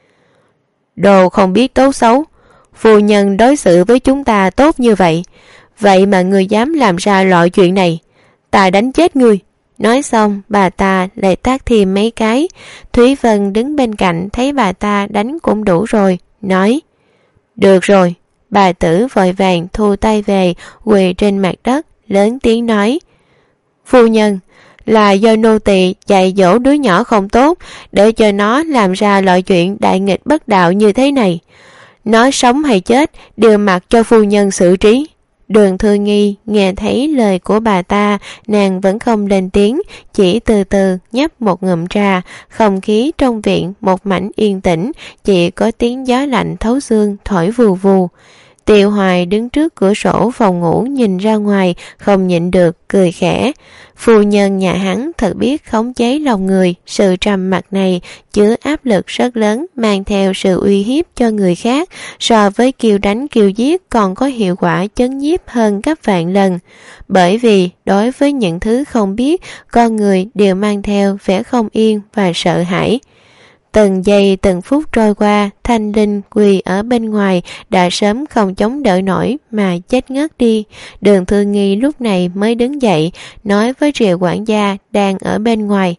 Speaker 2: Đồ không biết tốt xấu, phu nhân đối xử với chúng ta tốt như vậy, vậy mà ngươi dám làm ra loại chuyện này, ta đánh chết ngươi. Nói xong, bà ta lại tát thêm mấy cái. Thúy Vân đứng bên cạnh thấy bà ta đánh cũng đủ rồi, nói. Được rồi. Bà tử vội vàng thu tay về, quỳ trên mặt đất, lớn tiếng nói. Phu nhân, là do nô tỳ dạy dỗ đứa nhỏ không tốt, để cho nó làm ra loại chuyện đại nghịch bất đạo như thế này. Nó sống hay chết, đều mặc cho phu nhân xử trí. Đường Thư Nghi nghe thấy lời của bà ta, nàng vẫn không lên tiếng, chỉ từ từ nhấp một ngụm trà. Không khí trong viện một mảnh yên tĩnh, chỉ có tiếng gió lạnh thấu xương thổi vù vù. Tiêu Hoài đứng trước cửa sổ phòng ngủ nhìn ra ngoài, không nhịn được, cười khẽ. Phu nhân nhà hắn thật biết khống chế lòng người, sự trầm mặc này chứa áp lực rất lớn, mang theo sự uy hiếp cho người khác, so với kiêu đánh kiêu giết còn có hiệu quả chấn nhiếp hơn gấp vạn lần. Bởi vì đối với những thứ không biết, con người đều mang theo vẻ không yên và sợ hãi. Từng giây từng phút trôi qua, Thanh Linh quỳ ở bên ngoài đã sớm không chống đỡ nổi mà chết ngất đi. Đường Thư Nghi lúc này mới đứng dậy, nói với Triệu quản gia đang ở bên ngoài.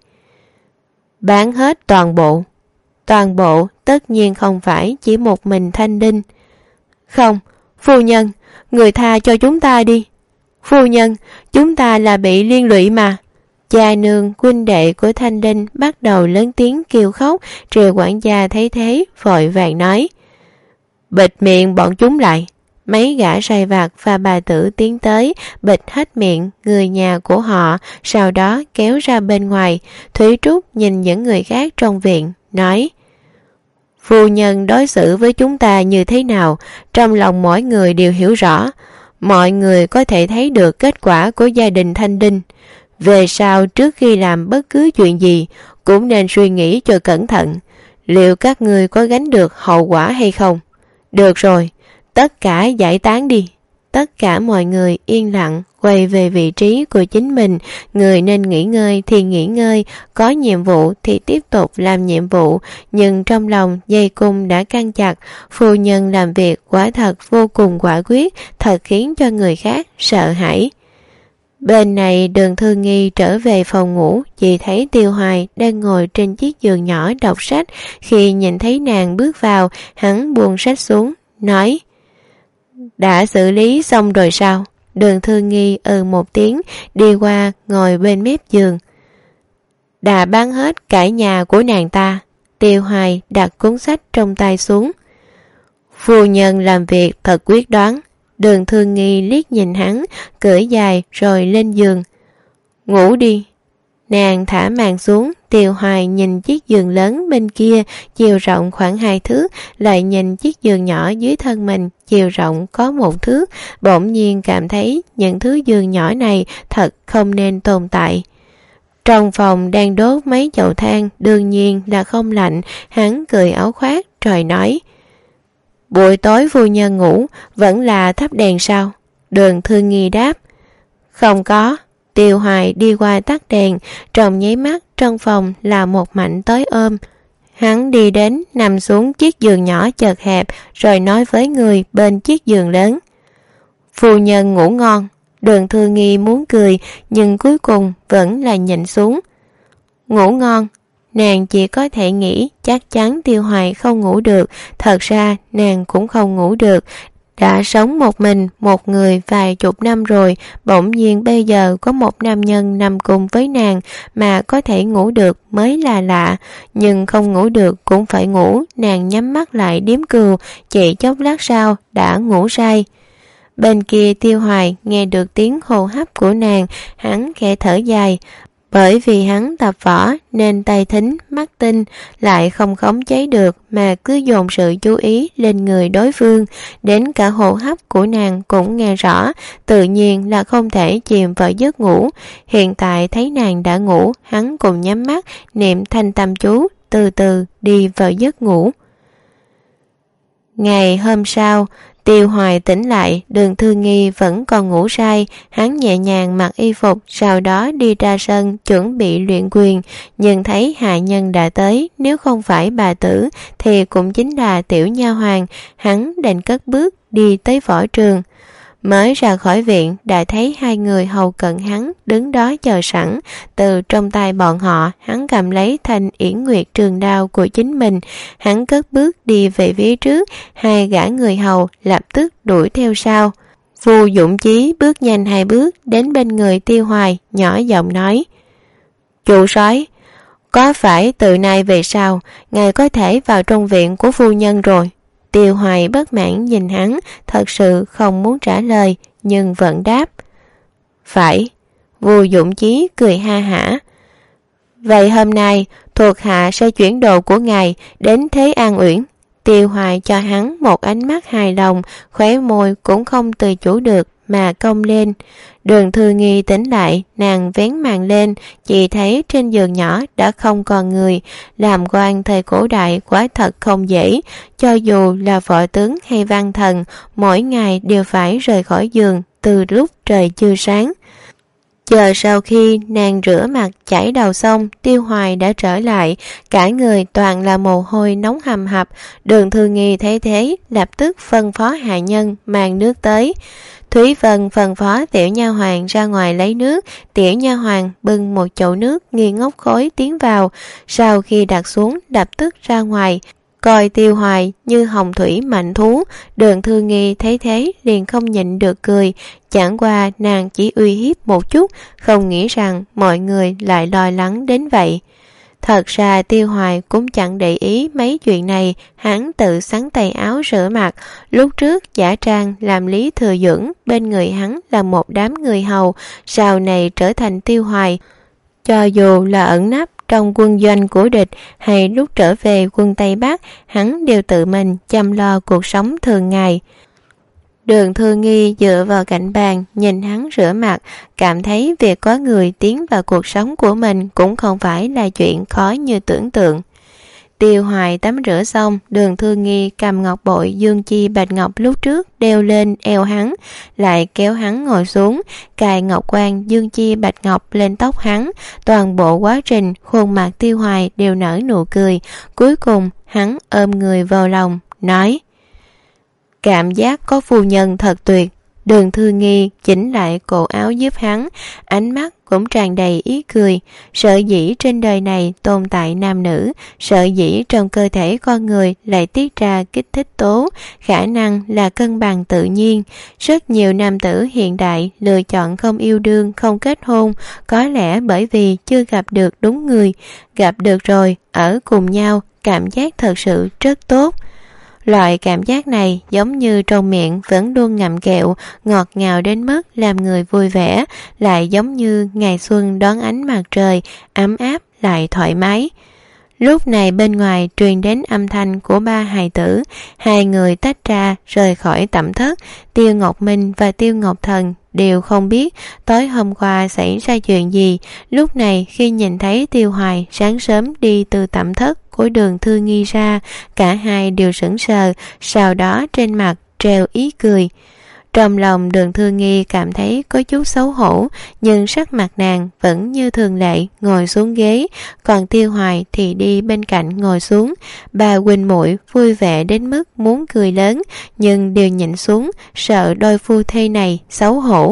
Speaker 2: Bán hết toàn bộ. Toàn bộ tất nhiên không phải chỉ một mình Thanh Linh. Không, phu nhân, người tha cho chúng ta đi. Phu nhân, chúng ta là bị liên lụy mà. Cha nương huynh đệ của Thanh Linh bắt đầu lớn tiếng kêu khóc. Triệu quản gia thấy thế vội vàng nói. Bịt miệng bọn chúng lại. Mấy gã sai vặt và bà tử tiến tới, bịt hết miệng người nhà của họ, sau đó kéo ra bên ngoài. Thúy Trúc nhìn những người khác trong viện, nói. Phu nhân đối xử với chúng ta như thế nào, trong lòng mỗi người đều hiểu rõ. Mọi người có thể thấy được kết quả của gia đình Thanh Linh. Về sau trước khi làm bất cứ chuyện gì cũng nên suy nghĩ cho cẩn thận, liệu các người có gánh được hậu quả hay không. Được rồi, tất cả giải tán đi. Tất cả mọi người yên lặng quay về vị trí của chính mình. Người nên nghỉ ngơi thì nghỉ ngơi, có nhiệm vụ thì tiếp tục làm nhiệm vụ. Nhưng trong lòng dây cung đã căng chặt. Phu nhân làm việc quả thật vô cùng quả quyết, thật khiến cho người khác sợ hãi. Bên này Đường Thư Nghi trở về phòng ngủ, chỉ thấy Tiêu Hoài đang ngồi trên chiếc giường nhỏ đọc sách. Khi nhìn thấy nàng bước vào, hắn buông sách xuống, nói. Đã xử lý xong rồi sao? Đường Thư Nghi ừ một tiếng, đi qua ngồi bên mép giường. Đã bán hết cả nhà của nàng ta. Tiêu Hoài đặt cuốn sách trong tay xuống. Phu nhân làm việc thật quyết đoán. Đường Thư Nghi liếc nhìn hắn, cưỡi dài rồi lên giường. Ngủ đi. Nàng thả màn xuống. Tiêu Hoài nhìn chiếc giường lớn bên kia, chiều rộng khoảng hai thước, lại nhìn chiếc giường nhỏ dưới thân mình, chiều rộng có một thước, bỗng nhiên cảm thấy những thứ giường nhỏ này thật không nên tồn tại. Trong phòng đang đốt mấy chậu than, đương nhiên là không lạnh. Hắn cười áo khoác rồi nói. Buổi tối phu nhân ngủ vẫn là thắp đèn sao? Đường Thư Nghi đáp. Không có. Tiêu Hoài đi qua tắt đèn, trong nháy mắt trong phòng là một mảnh tối ôm. Hắn đi đến nằm xuống chiếc giường nhỏ chật hẹp rồi nói với người bên chiếc giường lớn. Phu nhân ngủ ngon. Đường Thư Nghi muốn cười nhưng cuối cùng vẫn là nhịn xuống. Ngủ ngon. Nàng chỉ có thể nghĩ chắc chắn Tiêu Hoài không ngủ được. Thật ra nàng cũng không ngủ được. Đã sống một mình, một người vài chục năm rồi, bỗng nhiên bây giờ có một nam nhân nằm cùng với nàng mà có thể ngủ được mới là lạ. Nhưng không ngủ được cũng phải ngủ, nàng nhắm mắt lại điếm cừu, chỉ chốc lát sau đã ngủ say. Bên kia Tiêu Hoài nghe được tiếng hô hấp của nàng, hắn khẽ thở dài. Bởi vì hắn tập võ nên tai thính, mắt tinh lại không khống chế được mà cứ dồn sự chú ý lên người đối phương, đến cả hô hấp của nàng cũng nghe rõ, tự nhiên là không thể chìm vào giấc ngủ. Hiện tại thấy nàng đã ngủ, hắn cùng nhắm mắt niệm thanh tâm chú, từ từ đi vào giấc ngủ. Ngày hôm sau, Tiêu Hoài tỉnh lại, Đường Thư Nghi vẫn còn ngủ say. Hắn nhẹ nhàng mặc y phục, sau đó đi ra sân chuẩn bị luyện quyền, nhưng thấy hạ nhân đã tới, nếu không phải bà tử thì cũng chính là tiểu nha hoàn. Hắn đành cất bước đi tới võ trường. Mới ra khỏi viện đã thấy hai người hầu cận hắn đứng đó chờ sẵn. Từ trong tay bọn họ, hắn cầm lấy thanh yển nguyệt trường đao của chính mình. Hắn cất bước đi về phía trước, hai gã người hầu lập tức đuổi theo sau. Vu Dũng Chí bước nhanh hai bước đến bên người Tiêu Hoài, nhỏ giọng nói: "Chủ soái, có phải từ nay về sau ngài có thể vào trong viện của phu nhân rồi?" Tiêu Hoài bất mãn nhìn hắn, thật sự không muốn trả lời, nhưng vẫn đáp: "Phải." Vu Dũng Chí cười ha hả: "Vậy hôm nay thuộc hạ sẽ chuyển đồ của ngài đến Thế An Uyển." Tiêu Hoài cho hắn một ánh mắt hài lòng, khóe môi cũng không tự chủ được mà cong lên. Đường Thư Nghi tỉnh lại, nàng vén màn lên, chỉ thấy trên giường nhỏ đã không còn người. Làm quan thời cổ đại quả thật không dễ, cho dù là võ tướng hay văn thần, mỗi ngày đều phải rời khỏi giường từ lúc trời chưa sáng. Chờ sau khi nàng rửa mặt chải đầu xong, Tiêu Hoài đã trở lại, cả người toàn là mồ hôi nóng hầm hập. Đường Thư Nghi thấy thế, lập tức phân phó hạ nhân mang nước tới. Thúy Vân phân phó tiểu nha hoàn ra ngoài lấy nước. Tiểu nha hoàn bưng một chậu nước nghi ngốc khối tiến vào, sau khi đặt xuống lập tức ra ngoài, coi Tiêu Hoài như hồng thủy mạnh thú. Đường Thư Nghi thấy thế liền không nhịn được cười, chẳng qua nàng chỉ uy hiếp một chút, không nghĩ rằng mọi người lại lo lắng đến vậy. Thật ra Tiêu Hoài cũng chẳng để ý mấy chuyện này, hắn tự xắn tay áo rửa mặt. Lúc trước giả trang làm Lý Thừa Dưỡng, bên người hắn là một đám người hầu, sau này trở thành Tiêu Hoài. Cho dù là ẩn nấp trong quân doanh của địch hay lúc trở về quân Tây Bắc, hắn đều tự mình chăm lo cuộc sống thường ngày. Đường Thư Nghi dựa vào cạnh bàn nhìn hắn rửa mặt, cảm thấy việc có người tiến vào cuộc sống của mình cũng không phải là chuyện khó như tưởng tượng. Tiêu Hoài tắm rửa xong, Đường Thư Nghi cầm ngọc bội dương chi bạch ngọc lúc trước đeo lên eo hắn, lại kéo hắn ngồi xuống, cài ngọc quan dương chi bạch ngọc lên tóc hắn. Toàn bộ quá trình khuôn mặt Tiêu Hoài đều nở nụ cười. Cuối cùng hắn ôm người vào lòng, nói: "Cảm giác có phu nhân thật tuyệt." Đường Thư Nghi chỉnh lại cổ áo giúp hắn, ánh mắt cũng tràn đầy ý cười. Sở dĩ trên đời này tồn tại nam nữ, sở dĩ trong cơ thể con người lại tiết ra kích thích tố, khả năng là cân bằng tự nhiên. Rất nhiều nam tử hiện đại lựa chọn không yêu đương, không kết hôn, có lẽ bởi vì chưa gặp được đúng người. Gặp được rồi, ở cùng nhau, cảm giác thật sự rất tốt. Loại cảm giác này giống như trong miệng vẫn luôn ngậm kẹo, ngọt ngào đến mức làm người vui vẻ, lại giống như ngày xuân đón ánh mặt trời, ấm áp lại thoải mái. Lúc này bên ngoài truyền đến âm thanh của ba hài tử, hai người tách ra rời khỏi tẩm thất. Tiêu Ngọc Minh và Tiêu Ngọc Thần đều không biết tối hôm qua xảy ra chuyện gì. Lúc này khi nhìn thấy Tiêu Hoài sáng sớm đi từ tẩm thất của Đường Thư Nghi ra, cả hai đều sững sờ, sau đó trên mặt treo ý cười. Trong lòng Đường Thư Nghi cảm thấy có chút xấu hổ, nhưng sắc mặt nàng vẫn như thường lệ ngồi xuống ghế, còn Tiêu Hoài thì đi bên cạnh ngồi xuống. Ba huynh muội vui vẻ đến mức muốn cười lớn, nhưng đều nhịn xuống, sợ đôi phu thê này xấu hổ.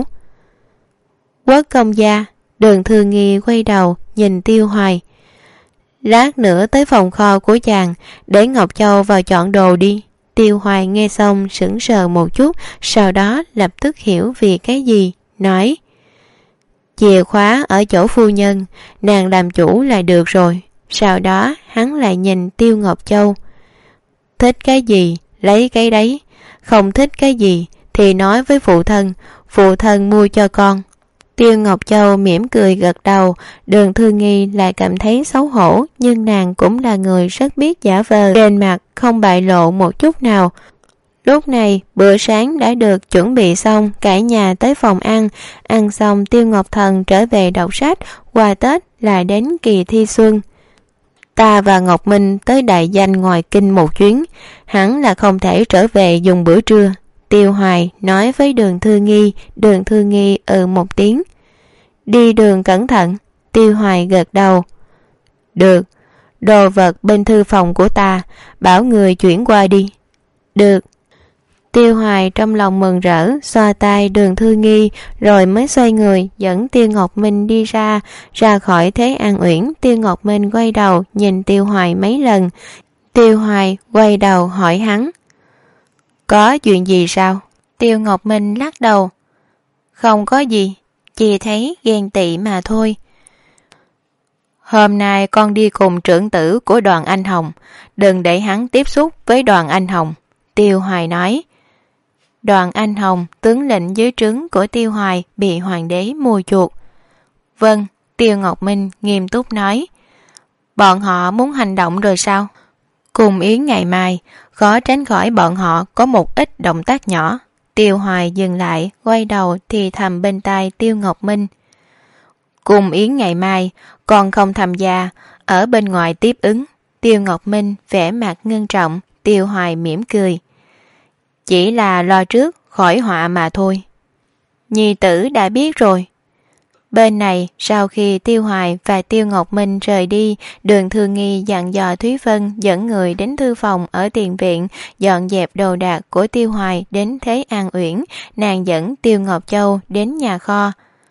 Speaker 2: Quốc công gia. Đường Thư Nghi quay đầu nhìn Tiêu Hoài: "Lát nữa tới phòng kho của chàng, để Ngọc Châu vào chọn đồ đi." Tiêu Hoài nghe xong sững sờ một chút, sau đó lập tức hiểu vì cái gì, nói: "Chìa khóa ở chỗ phu nhân, nàng làm chủ là được rồi." Sau đó hắn lại nhìn Tiêu Ngọc Châu: "Thích cái gì lấy cái đấy, không thích cái gì thì nói với phụ thân, phụ thân mua cho con. Tiêu Ngọc Châu mỉm cười gật đầu. Đường Thư Nghi lại cảm thấy xấu hổ, nhưng nàng cũng là người rất biết giả vờ, trên mặt không bại lộ một chút nào. Lúc này bữa sáng đã được chuẩn bị xong, cả nhà tới phòng ăn. Ăn xong Tiêu Ngọc Thần trở về đọc sách. Qua Tết là đến kỳ thi xuân. Ta và Ngọc Minh tới đại danh ngoài kinh một chuyến, hẳn là không thể trở về dùng bữa trưa. Tiêu Hoài nói với Đường Thư Nghi. Đường Thư Nghi ừ một tiếng. Đi đường cẩn thận. Tiêu Hoài gật đầu. Được, đồ vật bên thư phòng của ta, bảo người chuyển qua đi. Được. Tiêu Hoài trong lòng mừng rỡ, xoa tay Đường Thư Nghi, rồi mới xoay người dẫn Tiêu Ngọc Minh đi ra. Ra khỏi Thế An Uyển, Tiêu Ngọc Minh quay đầu nhìn Tiêu Hoài mấy lần. Tiêu Hoài quay đầu hỏi hắn, có chuyện gì sao? Tiêu Ngọc Minh lắc đầu. Không có gì, chỉ thấy ghen tị mà thôi. Hôm nay con đi cùng trưởng tử của Đoàn Anh Hồng, đừng để hắn tiếp xúc với Đoàn Anh Hồng. Tiêu Hoài nói. Đoàn Anh Hồng, tướng lĩnh dưới trướng của Tiêu Hoài, bị hoàng đế mua chuộc. Vâng, Tiêu Ngọc Minh nghiêm túc nói. Bọn họ muốn hành động rồi sao? Cùng yến ngày mai, khó tránh khỏi bọn họ có một ít động tác nhỏ. Tiêu Hoài dừng lại, quay đầu thì thầm bên tai Tiêu Ngọc Minh. Cùng yến ngày mai, con không tham gia, ở bên ngoài tiếp ứng. Tiêu Ngọc Minh vẻ mặt ngưng trọng. Tiêu Hoài mỉm cười. Chỉ là lo trước khỏi họa mà thôi. Nhi tử đã biết rồi. Bên này, sau khi Tiêu Hoài và Tiêu Ngọc Minh rời đi, Đường Thư Nghi dặn dò Thúy Vân dẫn người đến thư phòng ở tiền viện, dọn dẹp đồ đạc của Tiêu Hoài đến Thế An Uyển. Nàng dẫn Tiêu Ngọc Châu đến nhà kho.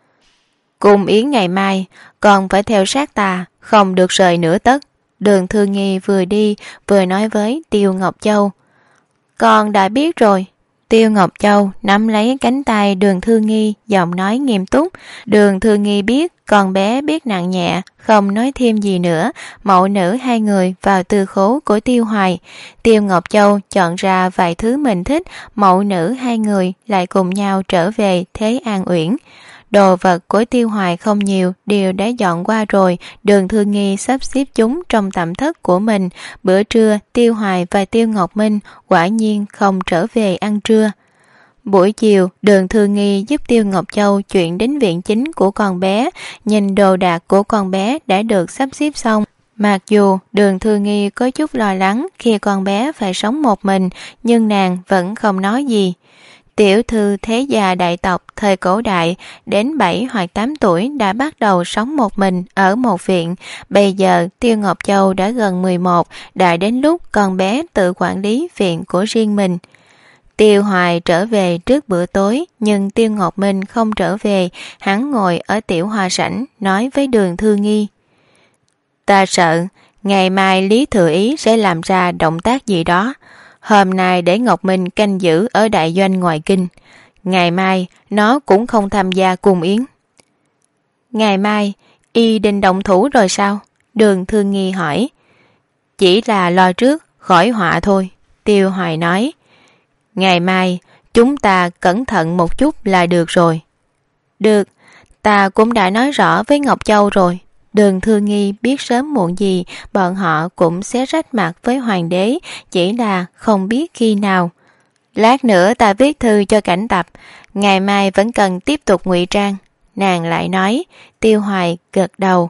Speaker 2: Cùng yến ngày mai, còn phải theo sát ta, không được rời nửa tấc. Đường Thư Nghi vừa đi vừa nói với Tiêu Ngọc Châu. Con đã biết rồi. Tiêu Ngọc Châu nắm lấy cánh tay Đường Thư Nghi, giọng nói nghiêm túc. Đường Thư Nghi biết con bé biết nặng nhẹ, không nói thêm gì nữa. Mẫu nữ hai người vào tư khố của Tiêu Hoài. Tiêu Ngọc Châu chọn ra vài thứ mình thích, mẫu nữ hai người lại cùng nhau trở về Thế An Uyển. Đồ vật của Tiêu Hoài không nhiều, đều đã dọn qua rồi. Đường Thư Nghi sắp xếp chúng trong tẩm thất của mình. Bữa trưa, Tiêu Hoài và Tiêu Ngọc Minh quả nhiên không trở về ăn trưa. Buổi chiều, Đường Thư Nghi giúp Tiêu Ngọc Châu chuyển đến viện chính của con bé. Nhìn đồ đạc của con bé đã được sắp xếp xong. Mặc dù Đường Thư Nghi có chút lo lắng khi con bé phải sống một mình, nhưng nàng vẫn không nói gì. Tiểu thư thế gia đại tộc thời cổ đại đến bảy hoặc tám tuổi đã bắt đầu sống một mình ở một viện. Bây giờ Tiêu Ngọc Châu đã gần mười một, đã đến lúc con bé tự quản lý viện của riêng mình. Tiêu Hoài trở về trước bữa tối, nhưng Tiêu Ngọc Minh không trở về. Hắn ngồi ở tiểu hoa sảnh nói với Đường Thư Nghi. Ta sợ ngày mai Lý Thừa Ý sẽ làm ra động tác gì đó. Hôm nay để Ngọc Minh canh giữ ở đại doanh ngoài kinh. Ngày mai nó cũng không tham gia cùng yến. Ngày mai y định động thủ rồi sao? Đường Thư Nghi hỏi. Chỉ là lo trước khỏi họa thôi. Tiêu Hoài nói. Ngày mai chúng ta cẩn thận một chút là được rồi. Được, ta cũng đã nói rõ với Ngọc Châu rồi. Đường Thư Nghi biết sớm muộn gì bọn họ cũng sẽ rách mặt với hoàng đế, chỉ là không biết khi nào. Lát nữa ta viết thư cho Cảnh Tập, ngày mai vẫn cần tiếp tục ngụy trang. Nàng lại nói. Tiêu Hoài gật đầu.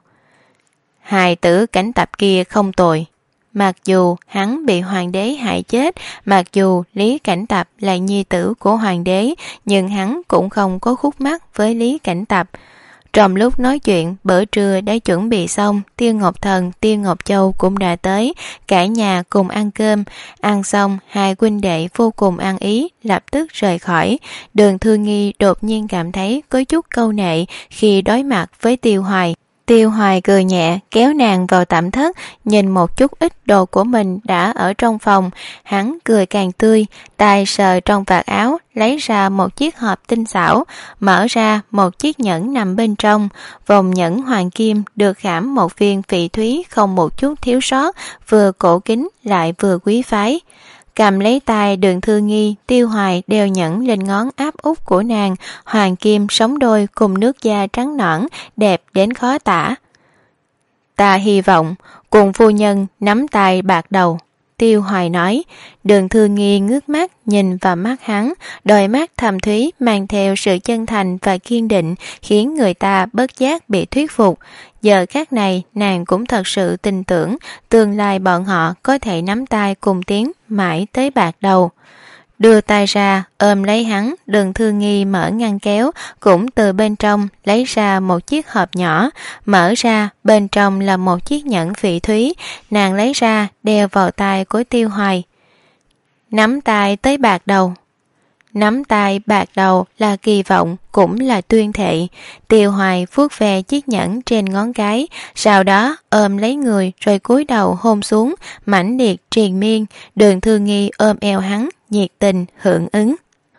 Speaker 2: Hài tử Cảnh Tập kia không tồi. Mặc dù hắn bị hoàng đế hại chết, mặc dù Lý Cảnh Tập là nhi tử của hoàng đế, nhưng hắn cũng không có khúc mắc với Lý Cảnh Tập. Trong lúc nói chuyện, bữa trưa đã chuẩn bị xong, Tiêu Ngọc Thần, Tiêu Ngọc Châu cũng đã tới, cả nhà cùng ăn cơm. Ăn xong, hai huynh đệ vô cùng ăn ý, lập tức rời khỏi. Đường Thư Nghi đột nhiên cảm thấy có chút câu nệ khi đối mặt với Tiêu Hoài. Tiêu Hoài cười nhẹ, kéo nàng vào tẩm thất, nhìn một chút ít đồ của mình đã ở trong phòng. Hắn cười càng tươi, tay sờ trong vạt áo, lấy ra một chiếc hộp tinh xảo, mở ra một chiếc nhẫn nằm bên trong. Vòng nhẫn hoàng kim được khảm một viên phỉ thúy không một chút thiếu sót, vừa cổ kính lại vừa quý phái. cầm lấy tay Đường Thư Nghi, Tiêu Hoài đeo nhẫn lên ngón áp út của nàng, hoàng kim sống đôi cùng nước da trắng nõn, đẹp đến khó tả. Ta hy vọng cùng phu nhân nắm tay bạc đầu, Tiêu Hoài nói. Đường Thư Nghi ngước mắt nhìn vào mắt hắn, đôi mắt thầm thúy mang theo sự chân thành và kiên định, khiến người ta bất giác bị thuyết phục. Giờ khắc này nàng cũng thật sự tin tưởng tương lai bọn họ có thể nắm tay cùng tiến mãi tới bạc đầu. Đưa tay ra ôm lấy hắn, Đường Thư Nghi mở ngăn kéo, cũng từ bên trong lấy ra một chiếc hộp nhỏ, mở ra bên trong là một chiếc nhẫn phỉ thúy, nàng lấy ra đeo vào tay của Tiêu Hoài. Nắm tay tới bạc đầu. Nắm tay bạc đầu là kỳ vọng, cũng là tuyên thệ. Tiêu Hoài vuốt về chiếc nhẫn trên ngón cái, sau đó ôm lấy người rồi cúi đầu hôn xuống, mãnh liệt triền miên. Đường Thư Nghi ôm eo hắn, nhiệt tình hưởng ứng.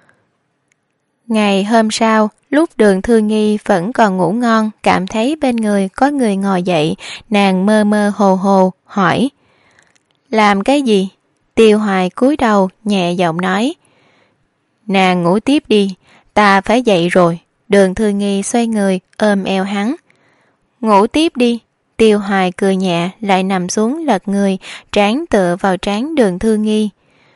Speaker 2: Ngày hôm sau, lúc Đường Thư Nghi vẫn còn ngủ ngon, cảm thấy bên người có người ngồi dậy, nàng mơ mơ hồ hồ hỏi: làm cái gì? Tiêu Hoài cúi đầu nhẹ giọng nói: nàng ngủ tiếp đi, ta phải dậy rồi. Đường Thư Nghi xoay người ôm eo hắn. Ngủ tiếp đi. Tiêu Hoài cười nhẹ, lại nằm xuống lật người, trán tựa vào trán Đường Thư Nghi.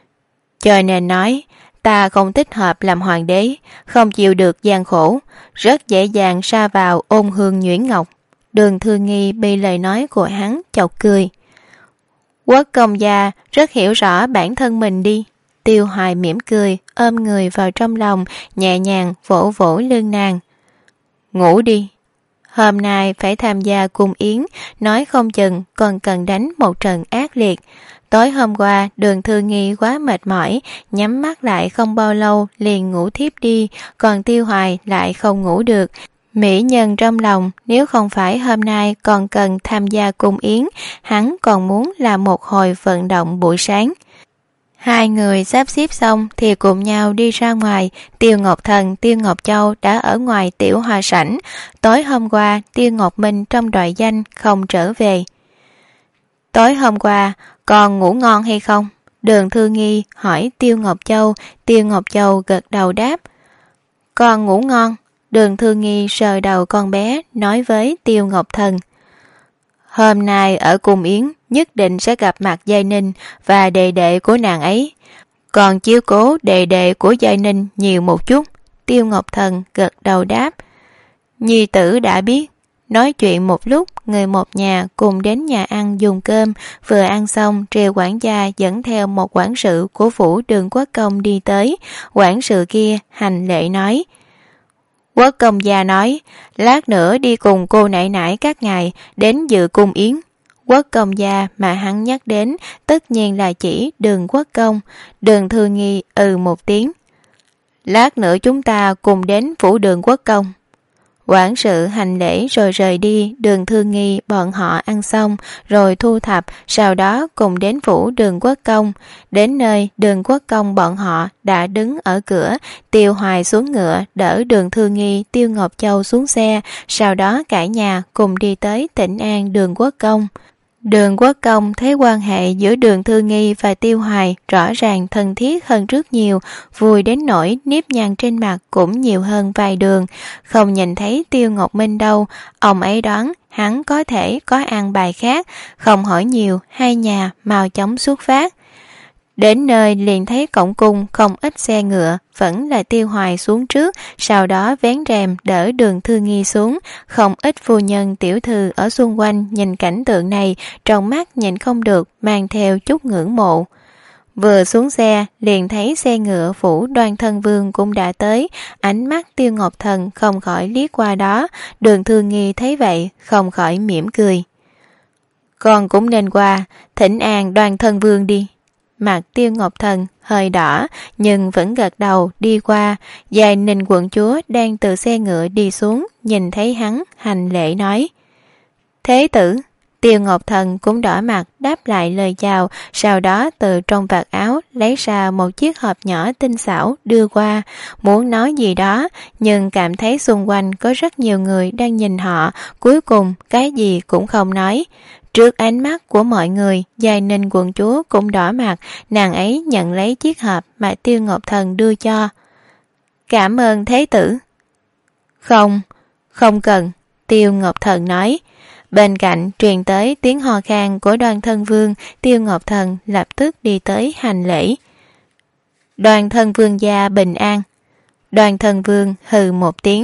Speaker 2: Cho nên nói, ta không thích hợp làm hoàng đế, không chịu được gian khổ, rất dễ dàng sa vào ôn hương nhuyễn ngọc. Đường Thư Nghi bị lời nói của hắn chọc cười. Quốc công gia rất hiểu rõ bản thân mình đi. Tiêu Hoài mỉm cười, ôm người vào trong lòng, nhẹ nhàng vỗ vỗ lưng nàng. Ngủ đi. Hôm nay phải tham gia cung yến, nói không chừng còn cần đánh một trận ác liệt. Tối hôm qua Đường Thư Nghi quá mệt mỏi, nhắm mắt lại không bao lâu liền ngủ thiếp đi, còn Tiêu Hoài lại không ngủ được. Mỹ nhân trong lòng, nếu không phải hôm nay còn cần tham gia cung yến, hắn còn muốn làm một hồi vận động buổi sáng. Hai người sắp xếp xong thì cùng nhau đi ra ngoài. Tiêu Ngọc Thần, Tiêu Ngọc Châu đã ở ngoài tiểu hoa sảnh. Tối hôm qua Tiêu Ngọc Minh trong đội danh không trở về. Tối hôm qua còn ngủ ngon hay không? Đường Thư Nghi hỏi Tiêu Ngọc Châu. Tiêu Ngọc Châu gật đầu đáp: con ngủ ngon. Đường Thư Nghi sờ đầu con bé, nói với Tiêu Ngọc Thần: hôm nay ở cung yến nhất định sẽ gặp mặt Giai Ninh và đệ đệ của nàng ấy, còn chiếu cố đệ đệ của Giai Ninh nhiều một chút. Tiêu Ngọc Thần gật đầu đáp: nhi tử đã biết. Nói chuyện một lúc, người một nhà cùng đến nhà ăn dùng cơm. Vừa ăn xong, Triều quản gia dẫn theo một quản sự của phủ Đường Quốc công đi tới. Quản sự kia hành lễ nói: Quốc công gia nói lát nữa đi cùng cô nãi nãi các ngài đến dự cung yến. Quốc công gia mà hắn nhắc đến tất nhiên là chỉ Đường Quốc công. Đường Thư Nghi ừ một tiếng. Lát nữa chúng ta cùng đến phủ Đường Quốc công. Quản sự hành lễ rồi rời đi. Đường Thư Nghi bọn họ ăn xong rồi thu thập, sau đó cùng đến phủ Đường Quốc công. Đến nơi, Đường Quốc công bọn họ đã đứng ở cửa. Tiêu Hoài xuống ngựa đỡ Đường Thư Nghi, Tiêu Ngọc Châu xuống xe, sau đó cả nhà cùng đi tới Tĩnh An Đường Quốc công. Đường Quốc công thấy quan hệ giữa Đường Thư Nghi và Tiêu Hoài rõ ràng thân thiết hơn rất nhiều, vui đến nỗi nếp nhăn trên mặt cũng nhiều hơn vài đường. Không nhìn thấy Tiêu Ngọc Minh đâu, ông ấy đoán hắn có thể có ăn bài khác, không hỏi nhiều, hai nhà mau chóng xuất phát. Đến nơi liền thấy cổng cung không ít xe ngựa, vẫn là Tiêu Hoài xuống trước, sau đó vén rèm đỡ Đường Thư Nghi xuống. Không ít phu nhân tiểu thư ở xung quanh nhìn cảnh tượng này, trong mắt nhìn không được, mang theo chút ngưỡng mộ. Vừa xuống xe liền thấy xe ngựa phủ Đoan Thân Vương cũng đã tới, ánh mắt Tiêu Ngọc Thần không khỏi liếc qua đó. Đường Thư Nghi thấy vậy không khỏi mỉm cười. Con cũng nên qua thỉnh an Đoan Thân Vương đi. Mặt Tiêu Ngọc Thần hơi đỏ nhưng vẫn gật đầu đi qua. Giai Ninh quận chúa đang từ xe ngựa đi xuống, nhìn thấy hắn hành lễ nói: Thế tử. Tiêu Ngọc Thần cũng đỏ mặt đáp lại lời chào, sau đó từ trong vạt áo lấy ra một chiếc hộp nhỏ tinh xảo đưa qua, muốn nói gì đó nhưng cảm thấy xung quanh có rất nhiều người đang nhìn họ, cuối cùng cái gì cũng không nói. Trước ánh mắt của mọi người, Giai Ninh quận chúa cũng đỏ mặt, nàng ấy nhận lấy chiếc hộp mà Tiêu Ngọc Thần đưa cho. Cảm ơn thế tử. Không, không cần, Tiêu Ngọc Thần nói. Bên cạnh truyền tới tiếng hò khan của Đoan Thân Vương, Tiêu Ngọc Thần lập tức đi tới hành lễ. Đoan Thân Vương gia bình an. Đoan Thân Vương hừ một tiếng.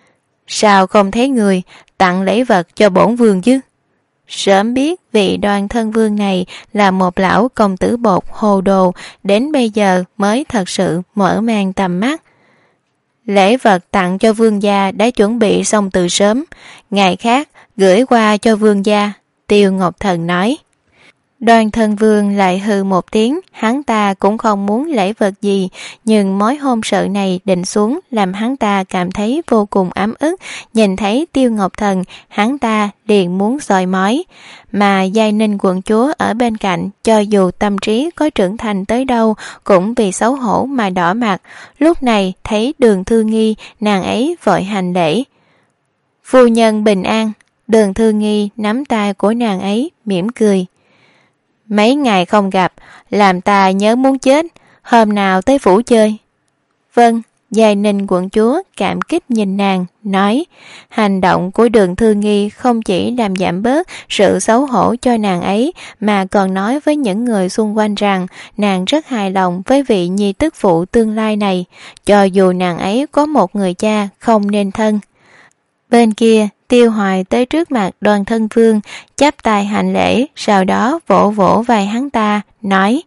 Speaker 2: Sao không thấy người tặng lễ vật cho bổn vương chứ? Sớm biết vị Đoan Thân Vương này là một lão công tử bột hồ đồ, đến bây giờ mới thật sự mở mang tầm mắt. Lễ vật tặng cho vương gia đã chuẩn bị xong từ sớm, ngày khác gửi qua cho vương gia, Tiêu Ngọc Thần nói. Đoan Thân Vương lại hừ một tiếng, hắn ta cũng không muốn lễ vật gì, nhưng mối hôn sự này định xuống làm hắn ta cảm thấy vô cùng ấm ức. Nhìn thấy Tiêu Ngọc Thần, hắn ta liền muốn soi mói. Mà Giai Ninh quận chúa ở bên cạnh, cho dù tâm trí có trưởng thành tới đâu, cũng vì xấu hổ mà đỏ mặt. Lúc này thấy Đường Thư Nghi, nàng ấy vội hành lễ. Phu nhân bình an. Đường Thư Nghi nắm tay của nàng ấy, mỉm cười. Mấy ngày không gặp, làm ta nhớ muốn chết, hôm nào tới phủ chơi. Vâng, Giai Ninh quận chúa cảm kích nhìn nàng, nói. Hành động của Đường Thư Nghi không chỉ làm giảm bớt sự xấu hổ cho nàng ấy, mà còn nói với những người xung quanh rằng nàng rất hài lòng với vị nhi tức phụ tương lai này, cho dù nàng ấy có một người cha không nên thân. Bên kia, Tiêu Hoài tới trước mặt Đoan Thân Vương, chắp tay hành lễ, sau đó vỗ vỗ vai hắn ta, nói.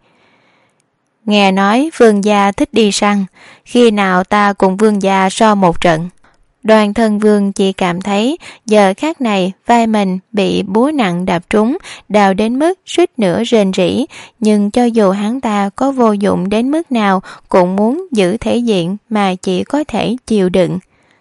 Speaker 2: Nghe nói vương gia thích đi săn, khi nào ta cùng vương gia so một trận. Đoan Thân Vương chỉ cảm thấy giờ khắc này vai mình bị búa nặng đạp trúng, đau đến mức suýt nữa rên rỉ, nhưng cho dù hắn ta có vô dụng đến mức nào cũng muốn giữ thể diện mà chỉ có thể chịu đựng.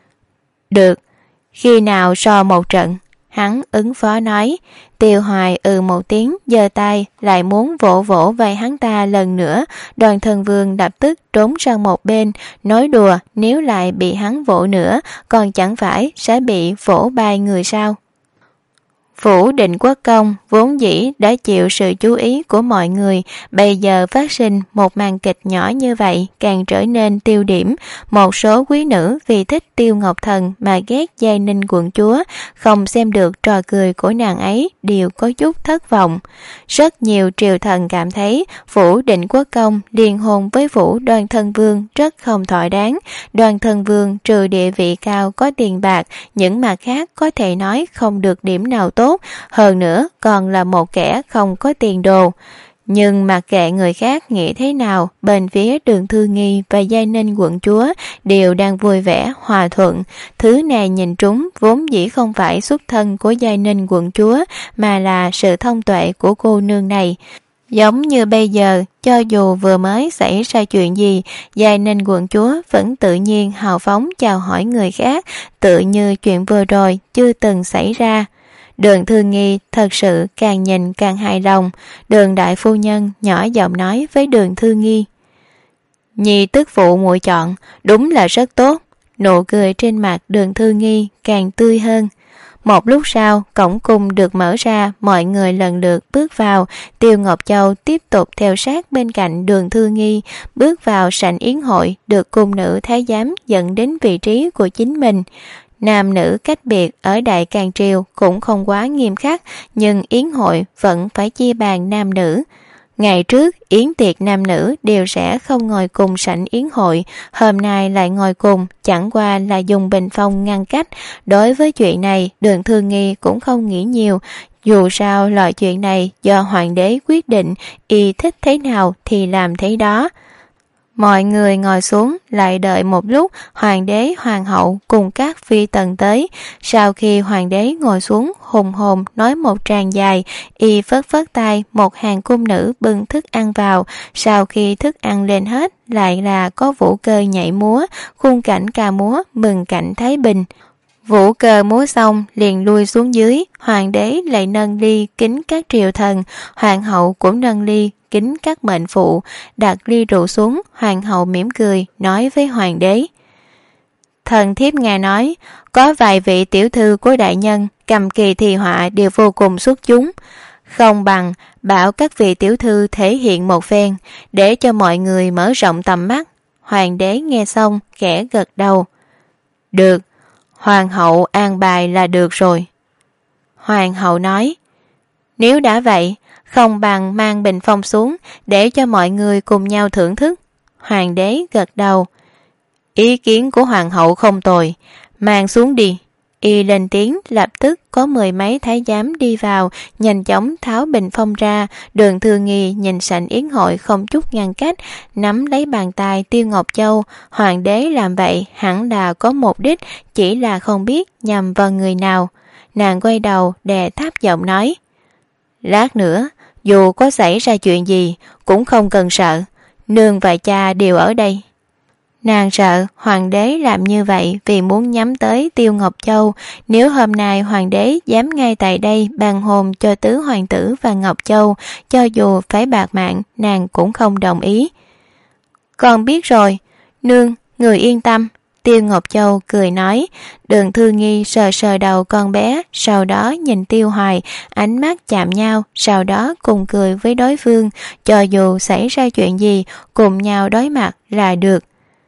Speaker 2: Được, khi nào so một trận? Hắn ứng phó nói. Tiêu Hoài ừ một tiếng, giơ tay lại muốn vỗ vỗ vai hắn ta lần nữa. Đoan Thân Vương lập tức trốn sang một bên, nói đùa nếu lại bị hắn vỗ nữa, còn chẳng phải sẽ bị vỗ bay người sao? Phủ Định Quốc Công vốn dĩ đã chịu sự chú ý của mọi người, bây giờ phát sinh một màn kịch nhỏ như vậy càng trở nên tiêu điểm. Một số quý nữ vì thích Tiêu Ngọc Thần mà ghét Giai Ninh quận chúa, không xem được trò cười của nàng ấy đều có chút thất vọng. Rất nhiều triều thần cảm thấy Phủ Định Quốc Công liên hôn với Phủ Đoan Thân Vương rất không thỏa đáng. Đoan Thân Vương trừ địa vị cao có tiền bạc, những mặt khác có thể nói không được điểm nào tốt, hơn nữa còn là một kẻ không có tiền đồ. Nhưng mặc kệ người khác nghĩ thế nào, bên phía Đường Thư Nghi và Giai Ninh quận chúa đều đang vui vẻ hòa thuận. Thứ này nhìn trúng vốn dĩ không phải xuất thân của Giai Ninh quận chúa, mà là sự thông tuệ của cô nương này. Giống như bây giờ, cho dù vừa mới xảy ra chuyện gì, Giai Ninh quận chúa vẫn tự nhiên hào phóng chào hỏi người khác, tự như chuyện vừa rồi chưa từng xảy ra. Đường Thư Nghi thật sự càng nhìn càng hài lòng. Đường đại phu nhân nhỏ giọng nói với Đường Thư Nghi. Nhi tức phụ muội chọn đúng là rất tốt. Nụ cười trên mặt Đường Thư Nghi càng tươi hơn. Một lúc sau, cổng cung được mở ra, mọi người lần lượt bước vào. Tiêu Ngọc Châu tiếp tục theo sát bên cạnh Đường Thư Nghi, bước vào sảnh yến hội, được cung nữ thái giám dẫn đến vị trí của chính mình. Nam nữ cách biệt ở Đại Càn Triều cũng không quá nghiêm khắc, nhưng yến hội vẫn phải chia bàn nam nữ. Ngày trước, yến tiệc nam nữ đều sẽ không ngồi cùng sảnh yến hội, hôm nay lại ngồi cùng, chẳng qua là dùng bình phong ngăn cách. Đối với chuyện này, Đường Thư Nghi cũng không nghĩ nhiều. Dù sao loại chuyện này do hoàng đế quyết định, y thích thế nào thì làm thế đó. Mọi người ngồi xuống, lại đợi một lúc, hoàng đế, hoàng hậu cùng các phi tần tới. Sau khi hoàng đế ngồi xuống, hùng hồn nói một tràng dài, y phất phất tay, một hàng cung nữ bưng thức ăn vào. Sau khi thức ăn lên hết, lại là có vũ cơ nhảy múa, khung cảnh ca múa mừng cảnh Thái Bình. Vũ cơ múa xong liền lui xuống dưới, hoàng đế lại nâng ly kính các triều thần, hoàng hậu cũng nâng ly kính các mệnh phụ. Đặt ly rượu xuống, hoàng hậu mỉm cười nói với hoàng đế. Thần thiếp nghe nói có vài vị tiểu thư của đại nhân cầm kỳ thi họa đều vô cùng xuất chúng, không bằng bảo các vị tiểu thư thể hiện một phen để cho mọi người mở rộng tầm mắt. Hoàng đế nghe xong khẽ gật đầu. Được, hoàng hậu an bài là được rồi. Hoàng hậu nói, nếu đã vậy, không bằng mang bình phong xuống để cho mọi người cùng nhau thưởng thức. Hoàng đế gật đầu. Ý kiến của hoàng hậu không tồi, mang xuống đi. Y lên tiếng, lập tức có mười mấy thái giám đi vào, nhanh chóng tháo bình phong ra. Đường Thư Nghi nhìn sảnh yến hội không chút ngăn cách, nắm lấy bàn tay Tiêu Ngọc Châu. Hoàng đế làm vậy hẳn là có mục đích, chỉ là không biết nhằm vào người nào. Nàng quay đầu đè thấp giọng nói, lát nữa dù có xảy ra chuyện gì cũng không cần sợ, nương và cha đều ở đây. Nàng sợ hoàng đế làm như vậy vì muốn nhắm tới Tiêu Ngọc Châu. Nếu hôm nay hoàng đế dám ngay tại đây ban hôn cho tứ hoàng tử và Ngọc Châu, cho dù phải bạc mạng, nàng cũng không đồng ý. Con biết rồi, nương, người yên tâm. Tiêu Ngọc Châu cười nói. Đường Thư Nghi sờ sờ đầu con bé, sau đó nhìn Tiêu Hoài, ánh mắt chạm nhau, sau đó cùng cười với đối phương. Cho dù xảy ra chuyện gì, cùng nhau đối mặt là được.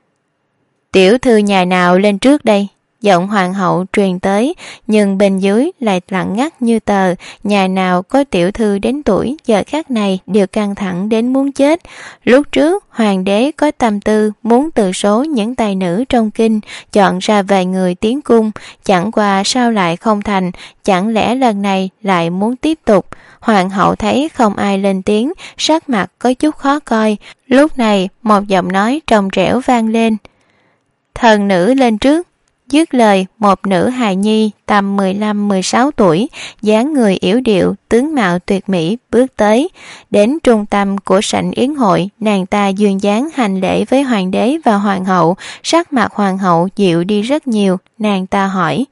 Speaker 2: Tiểu thư nhà nào lên trước đây? Giọng hoàng hậu truyền tới, nhưng bên dưới lại lặng ngắt như tờ. Nhà nào có tiểu thư đến tuổi giờ khắc này đều căng thẳng đến muốn chết. Lúc trước hoàng đế có tâm tư muốn từ số những tài nữ trong kinh chọn ra vài người tiến cung, chẳng qua sao lại không thành, chẳng lẽ lần này lại muốn tiếp tục. Hoàng hậu thấy không ai lên tiếng, sắc mặt có chút khó coi. Lúc này một giọng nói trong trẻo vang lên, thần nữ lên trước. Dứt lời, một nữ hài nhi tầm mười lăm mười sáu tuổi, dáng người yểu điệu, tướng mạo tuyệt mỹ bước tới. Đến trung tâm của sảnh yến hội, nàng ta duyên dáng hành lễ với hoàng đế và hoàng hậu. Sắc mặt hoàng hậu dịu đi rất nhiều. Nàng ta hỏi,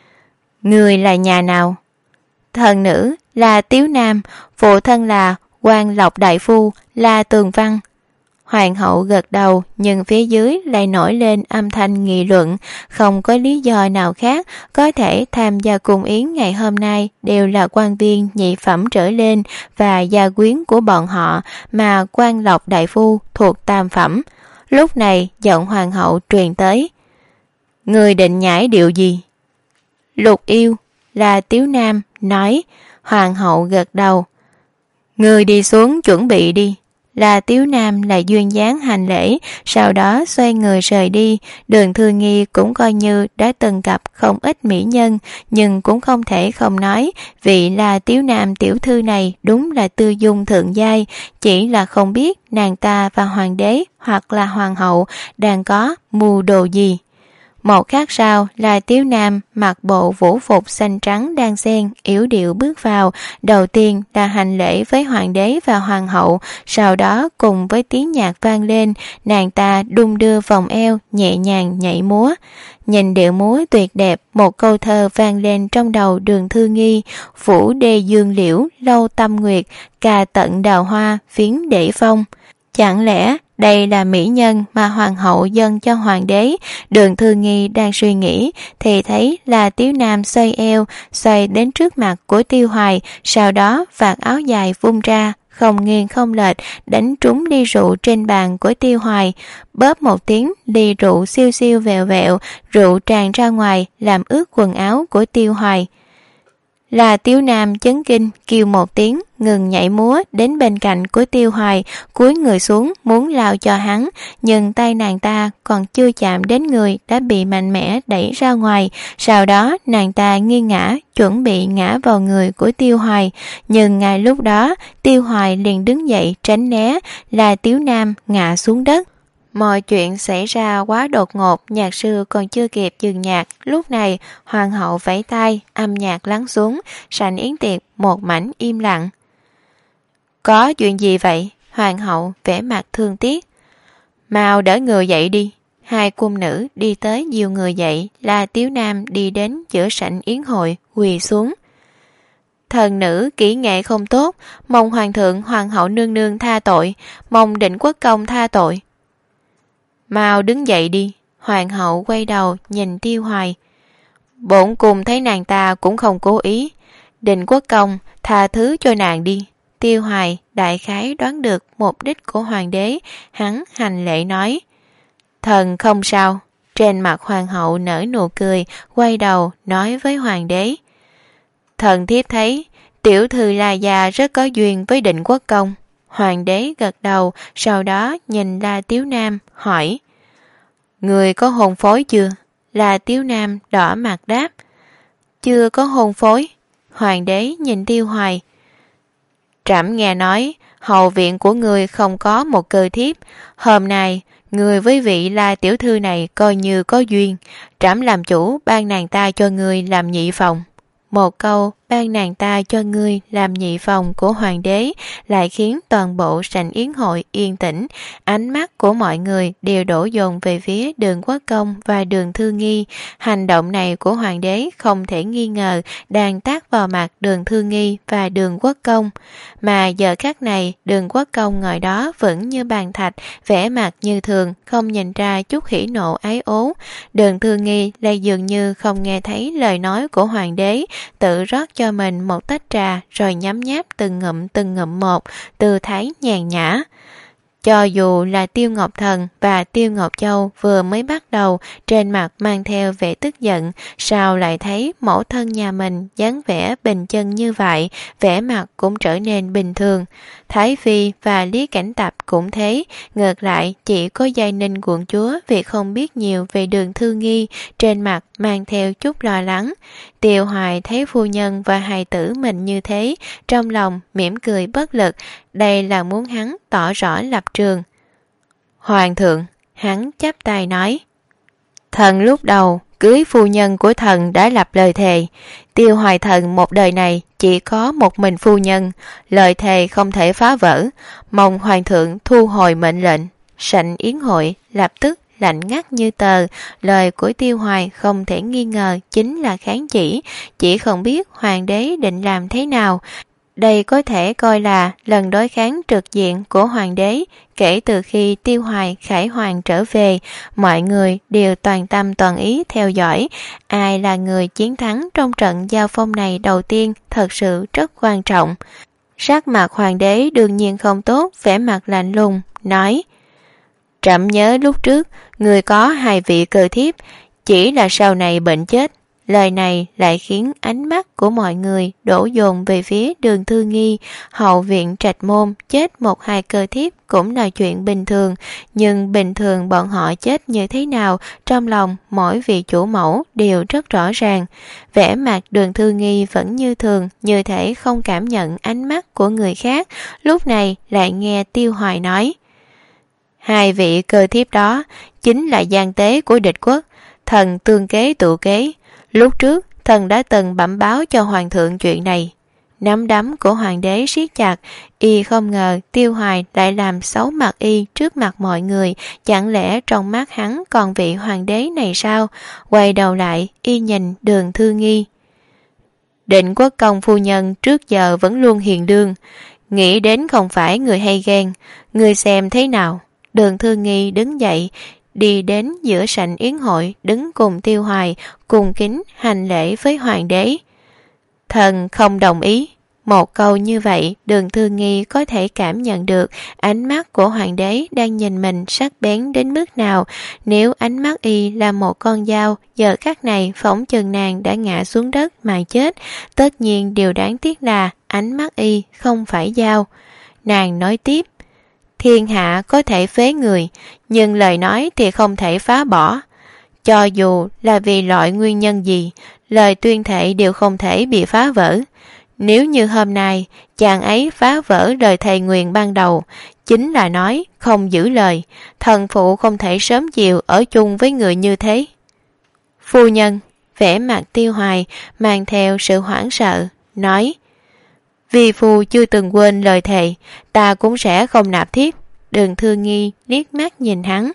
Speaker 2: người là nhà nào? Thần nữ là Tiếu Nam, phụ thân là Quan Lộc đại phu, là Tường Văn. Hoàng hậu gật đầu, nhưng phía dưới lại nổi lên âm thanh nghị luận. Không có lý do nào khác có thể tham gia cung yến ngày hôm nay đều là quan viên nhị phẩm trở lên và gia quyến của bọn họ, mà Quan Lộc đại phu thuộc tam phẩm. Lúc này giọng hoàng hậu truyền tới, người định nhảy điệu gì? Lục yêu, là Tiếu Nam, nói. Hoàng hậu gật đầu, người đi xuống chuẩn bị đi. Là Tiếu Nam lại duyên dáng hành lễ, sau đó xoay người rời đi. Đường Thư Nghi cũng coi như đã từng gặp không ít mỹ nhân, nhưng cũng không thể không nói vị là Tiếu Nam tiểu thư này đúng là tư dung thượng giai, chỉ là không biết nàng ta và hoàng đế hoặc là hoàng hậu đang có mưu đồ gì. Một khắc sau là Tiếu Nam mặc bộ vũ phục xanh trắng đan xen, yểu điệu bước vào. Đầu tiên là hành lễ với hoàng đế và hoàng hậu, sau đó cùng với tiếng nhạc vang lên, nàng ta đung đưa vòng eo, nhẹ nhàng nhảy múa. Nhìn điệu múa tuyệt đẹp, một câu thơ vang lên trong đầu Đường Thư Nghi, phủ đê dương liễu, lâu tâm nguyệt, cà tận đào hoa, phiến để phong. Chẳng lẽ đây là mỹ nhân mà hoàng hậu dâng cho hoàng đế? Đường Thư Nghi đang suy nghĩ thì thấy là Tiếu Nam xoay eo, xoay đến trước mặt của Tiêu Hoài, sau đó vạt áo dài vung ra, không nghiêng không lệch đánh trúng ly rượu trên bàn của Tiêu Hoài. Bóp một tiếng, ly rượu siêu siêu vẹo vẹo, rượu tràn ra ngoài làm ướt quần áo của Tiêu Hoài. Là Tiếu Nam chấn kinh, kêu một tiếng, ngừng nhảy múa đến bên cạnh của Tiêu Hoài, cúi người xuống muốn lao cho hắn, nhưng tay nàng ta còn chưa chạm đến người đã bị mạnh mẽ đẩy ra ngoài. Sau đó nàng ta nghiêng ngã, chuẩn bị ngã vào người của Tiêu Hoài, nhưng ngay lúc đó Tiêu Hoài liền đứng dậy tránh né, là Tiếu Nam ngã xuống đất. Mọi chuyện xảy ra quá đột ngột, nhạc sư còn chưa kịp dừng nhạc. Lúc này hoàng hậu vẫy tay, âm nhạc lắng xuống, sảnh yến tiệc một mảnh im lặng. Có chuyện gì vậy? Hoàng hậu vẻ mặt thương tiếc. Mau đỡ người dậy đi. Hai cung nữ đi tới dìu người dậy, là Tiếu Nam đi đến giữa sảnh yến hội, quỳ xuống. Thần nữ kỹ nghệ không tốt, mong hoàng thượng hoàng hậu nương nương tha tội, mong định quốc công tha tội. Mau đứng dậy đi. Hoàng hậu quay đầu nhìn Tiêu Hoài. Bổn cung thấy nàng ta cũng không cố ý. Định Quốc công tha thứ cho nàng đi. Tiêu Hoài đại khái đoán được mục đích của hoàng đế, hắn hành lễ nói. Thần không sao. Trên mặt hoàng hậu nở nụ cười, quay đầu nói với hoàng đế. Thần thiếp thấy tiểu thư La Gia rất có duyên với Định Quốc công. Hoàng đế gật đầu, sau đó nhìn La Tiếu Nam hỏi. Người có hôn phối chưa? La Tiếu Nam đỏ mặt đáp. Chưa có hôn phối. Hoàng đế nhìn Tiêu Hoài. Trẫm nghe nói hậu viện của người không có một cơ thiếp. Hôm nay người với vị La tiểu thư này coi như có duyên. Trẫm làm chủ ban nàng ta cho người làm nhị phòng. Một câu ban nàng ta cho ngươi làm nhị phòng của hoàng đế lại khiến toàn bộ sảnh yến hội yên tĩnh. Ánh mắt của mọi người đều đổ dồn về phía Đường Quốc công và Đường Thư Nghi. Hành động này của hoàng đế không thể nghi ngờ đang tác vào mặt Đường Thư Nghi và Đường Quốc công. Mà giờ khắc này Đường Quốc công ngồi đó vẫn như bàn thạch, vẻ mặt như thường, không nhìn ra chút hỉ nộ ái ố. Đường Thư Nghi lại dường như không nghe thấy lời nói của hoàng đế, tự rót cho mình một tách trà rồi nhấm nháp từng ngụm từng ngụm một, tư thái nhàn nhã. Cho dù là Tiêu Ngọc Thần và Tiêu Ngọc Châu vừa mới bắt đầu trên mặt mang theo vẻ tức giận, sao lại thấy mẫu thân nhà mình dáng vẻ bình chân như vậy, vẻ mặt cũng trở nên bình thường. Thái Phi và Lý Cảnh Tập cũng thế, ngược lại chỉ có Giai Ninh quận chúa vì không biết nhiều về Đường Thư Nghi, trên mặt mang theo chút lo lắng. Tiêu Hoài thấy phu nhân và hài tử mình như thế, trong lòng mỉm cười bất lực, đây là muốn hắn tỏ rõ lập trường. Hoàng thượng, hắn chắp tay nói. Thần lúc đầu cưới phu nhân của thần đã lập lời thề. Tiêu Hoài thần một đời này chỉ có một mình phu nhân, lời thề không thể phá vỡ, mong hoàng thượng thu hồi mệnh lệnh. Sảnh yến hội lập tức lạnh ngắt như tờ. Lời của Tiêu Hoài không thể nghi ngờ chính là kháng chỉ, chỉ không biết hoàng đế định làm thế nào. Đây có thể coi là lần đối kháng trực diện của hoàng đế. Kể từ khi Tiêu Hoài khải hoàng trở về, mọi người đều toàn tâm toàn ý theo dõi. Ai là người chiến thắng trong trận giao phong này đầu tiên thật sự rất quan trọng. Sắc mặt hoàng đế đương nhiên không tốt, vẻ mặt lạnh lùng, nói. Trẫm nhớ lúc trước, người có hai vị cơ thiếp, chỉ là sau này bệnh chết. Lời này lại khiến ánh mắt của mọi người đổ dồn về phía Đường Thư Nghi. Hậu viện Trạch Môn chết một hai cơ thiếp cũng là chuyện bình thường, nhưng bình thường bọn họ chết như thế nào, trong lòng mỗi vị chủ mẫu đều rất rõ ràng. Vẻ mặt Đường Thư Nghi vẫn như thường, như thể không cảm nhận ánh mắt của người khác. Lúc này lại nghe Tiêu Hoài nói. Hai vị cơ thiếp đó chính là gian tế của địch quốc, thần tương kế tụ kế. Lúc trước thần đã từng bẩm báo cho hoàng thượng chuyện này. Nắm đấm của hoàng đế siết chặt, y không ngờ Tiêu Hoài lại làm xấu mặt y trước mặt mọi người. Chẳng lẽ trong mắt hắn còn vị hoàng đế này sao? Quay đầu lại y nhìn Đường Thư Nghi. Định Quốc công phu nhân trước giờ vẫn luôn hiền đương, nghĩ đến không phải người hay ghen, người xem thế nào? Đường Thư Nghi đứng dậy, đi đến giữa sảnh yến hội, đứng cùng Tiêu Hoài, cùng kính hành lễ với hoàng đế. Thần không đồng ý. Một câu như vậy, Đường Thư Nghi có thể cảm nhận được ánh mắt của hoàng đế đang nhìn mình sắc bén đến mức nào. Nếu ánh mắt y là một con dao, giờ khắc này phỏng chừng nàng đã ngã xuống đất mà chết. Tất nhiên điều đáng tiếc là ánh mắt y không phải dao. Nàng nói tiếp. Thiên hạ có thể phế người, nhưng lời nói thì không thể phá bỏ. Cho dù là vì loại nguyên nhân gì, lời tuyên thệ đều không thể bị phá vỡ. Nếu như hôm nay chàng ấy phá vỡ lời thề nguyền ban đầu, chính là nói không giữ lời, thần phụ không thể sớm chiều ở chung với người như thế. Phu nhân, vẻ mặt Tiêu Hoài mang theo sự hoảng sợ, nói. Vì phu chưa từng quên lời thề, ta cũng sẽ không nạp thiếp. Đường Thư Nghi liếc mắt nhìn hắn.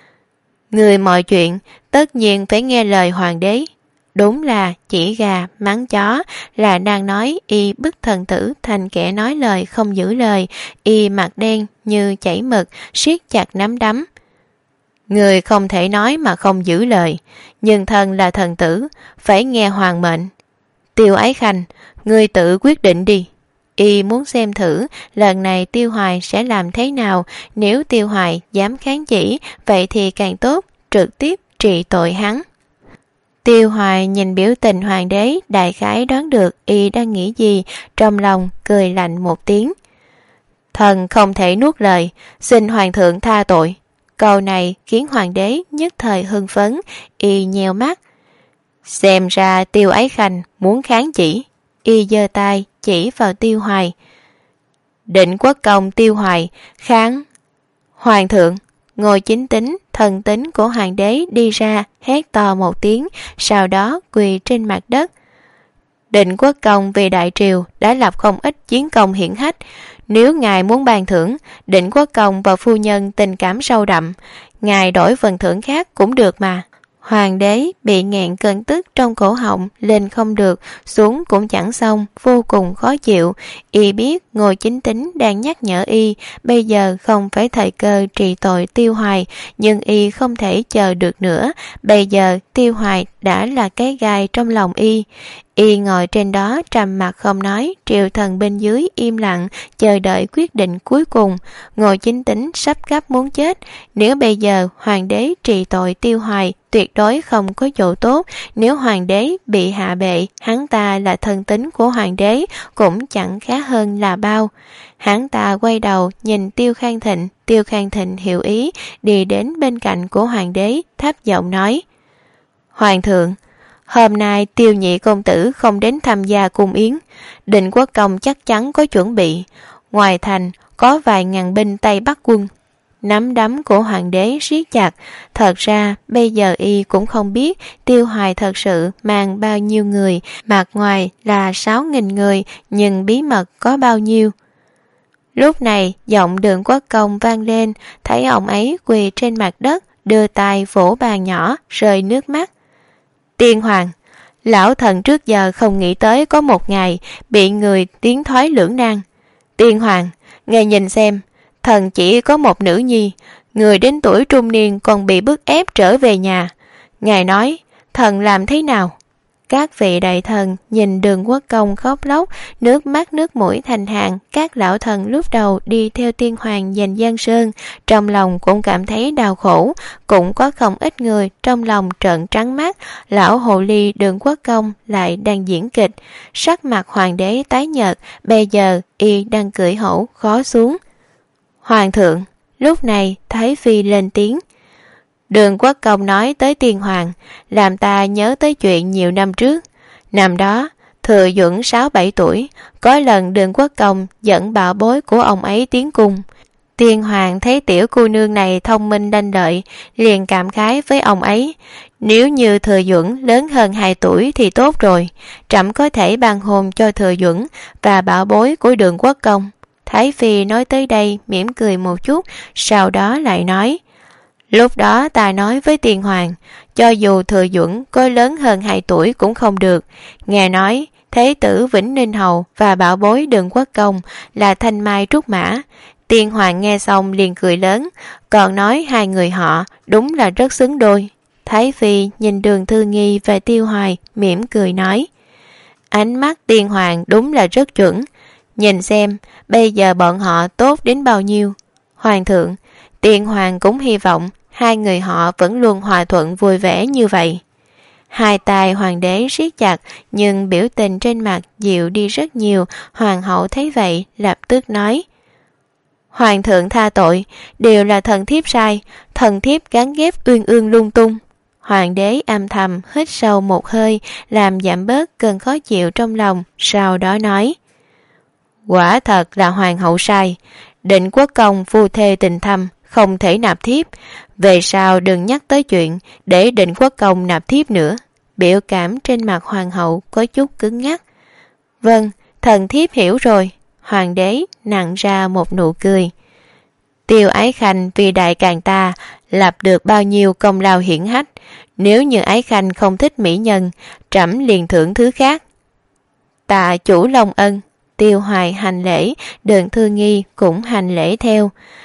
Speaker 2: Người mọi chuyện tất nhiên phải nghe lời hoàng đế. Đúng là chỉ gà mắng chó, là đang nói y bức thần tử thành kẻ nói lời không giữ lời. Y mặt đen như chảy mực, siết chặt nắm đấm. Người không thể nói mà không giữ lời, nhưng thần là thần tử, phải nghe hoàng mệnh. Tiêu Ái Khanh, người tự quyết định đi. Y muốn xem thử lần này Tiêu Hoài sẽ làm thế nào. Nếu Tiêu Hoài dám kháng chỉ, vậy thì càng tốt, trực tiếp trị tội hắn. Tiêu Hoài nhìn biểu tình hoàng đế, đại khái đoán được y đang nghĩ gì, trong lòng cười lạnh một tiếng. Thần không thể nuốt lời, xin hoàng thượng tha tội. Câu này khiến hoàng đế nhất thời hưng phấn, y nheo mắt. Xem ra Tiêu Ái Khanh muốn kháng chỉ. Y giơ tay chỉ vào Tiêu Hoài. Định Quốc Công Tiêu Hoài kháng. Hoàng thượng. Ngồi chính tính, thần tính của hoàng đế đi ra, hét to một tiếng, sau đó quỳ trên mặt đất. Định Quốc Công vì đại triều đã lập không ít chiến công hiển hách. Nếu ngài muốn ban thưởng, Định Quốc Công và phu nhân tình cảm sâu đậm, ngài đổi phần thưởng khác cũng được mà. Hoàng đế bị nghẹn cơn tức trong cổ họng, lên không được, xuống cũng chẳng xong, vô cùng khó chịu. Y biết Ngồi Chính Tính đang nhắc nhở y, bây giờ không phải thời cơ trị tội Tiêu Hoài, nhưng y không thể chờ được nữa. Bây giờ Tiêu Hoài đã là cái gai trong lòng y. Y ngồi trên đó trầm mặc không nói, triều thần bên dưới im lặng chờ đợi quyết định cuối cùng. Ngồi Chính Tính sắp gấp muốn chết. Nếu bây giờ hoàng đế trị tội Tiêu Hoài, tuyệt đối không có chỗ tốt. Nếu hoàng đế bị hạ bệ, hắn ta là thân tín của hoàng đế, cũng chẳng khá hơn là bao. Hắn ta quay đầu nhìn Tiêu Khang Thịnh. Tiêu Khang Thịnh hiểu ý, đi đến bên cạnh của hoàng đế, thấp giọng nói: Hoàng thượng, hôm nay Tiêu nhị công tử không đến tham gia cung yến. Định Quốc Công chắc chắn có chuẩn bị. Ngoài thành có vài ngàn binh Tây Bắc quân. Nắm đấm của hoàng đế siết chặt. Thật ra bây giờ y cũng không biết Tiêu Hoài thật sự mang bao nhiêu người. Mặt ngoài là sáu nghìn người, nhưng bí mật có bao nhiêu. Lúc này giọng Đường Quốc Công vang lên, thấy ông ấy quỳ trên mặt đất, đưa tay vỗ bàn nhỏ, rơi nước mắt. Tiên hoàng, lão thần trước giờ không nghĩ tới có một ngày bị người tiến thoái lưỡng nan. Tiên hoàng, ngài nhìn xem, thần chỉ có một nữ nhi, người đến tuổi trung niên còn bị bức ép trở về nhà. Ngài nói, thần làm thế nào? Các vị đại thần nhìn Đường Quốc Công khóc lóc, nước mắt nước mũi thành hàng. Các lão thần lúc đầu đi theo tiên hoàng giành Giang Sơn, trong lòng cũng cảm thấy đau khổ. Cũng có không ít người trong lòng trợn trắng mắt. Lão hồ ly Đường Quốc Công lại đang diễn kịch. Sắc mặt hoàng đế tái nhợt, bây giờ y đang cưỡi hổ khó xuống. Hoàng thượng, lúc này Thái Phi lên tiếng. Đường Quốc Công nói tới tiên hoàng, làm ta nhớ tới chuyện nhiều năm trước. Năm đó, Thừa Duẩn sáu bảy tuổi, có lần Đường Quốc Công dẫn bảo bối của ông ấy tiến cung. Tiên hoàng thấy tiểu cô nương này thông minh đanh lợi, liền cảm khái với ông ấy. Nếu như Thừa Duẩn lớn hơn hai tuổi thì tốt rồi, trẫm có thể ban hôn cho Thừa Duẩn và bảo bối của Đường Quốc Công. Thái Phi nói tới đây mỉm cười một chút, sau đó lại nói: Lúc đó ta nói với tiên hoàng, cho dù Thừa Duẩn có lớn hơn hai tuổi cũng không được. Nghe nói Thế tử Vĩnh Ninh Hầu và bảo bối Đường Quốc Công là thanh mai trúc mã. Tiên hoàng nghe xong liền cười lớn, còn nói hai người họ đúng là rất xứng đôi. Thái Phi nhìn Đường Thư Nghi và Tiêu Hoài mỉm cười nói: Ánh mắt tiên hoàng đúng là rất chuẩn. Nhìn xem bây giờ bọn họ tốt đến bao nhiêu. Hoàng thượng, tiên hoàng cũng hy vọng hai người họ vẫn luôn hòa thuận vui vẻ như vậy. Hai tay hoàng đế siết chặt, nhưng biểu tình trên mặt dịu đi rất nhiều. Hoàng hậu thấy vậy lập tức nói: Hoàng thượng tha tội, đều là thần thiếp sai, thần thiếp gắn ghép uyên ương lung tung. Hoàng đế âm thầm hít sâu một hơi, làm giảm bớt cơn khó chịu trong lòng, sau đó nói: Quả thật là hoàng hậu sai. Định Quốc Công phu thê tình thâm, không thể nạp thiếp. Về sau đừng nhắc tới chuyện để Định Quốc Công nạp thiếp nữa. Biểu cảm trên mặt hoàng hậu có chút cứng ngắc. Vâng, thần thiếp hiểu rồi. Hoàng đế nặn ra một nụ cười. Tiêu Ái Khanh vì đại càn ta lập được bao nhiêu công lao hiển hách. Nếu như Ái Khanh không thích mỹ nhân, trẫm liền thưởng thứ khác. Tạ chủ Long ân. Tiêu Hoài hành lễ, Đường Thư Nghi cũng hành lễ theo.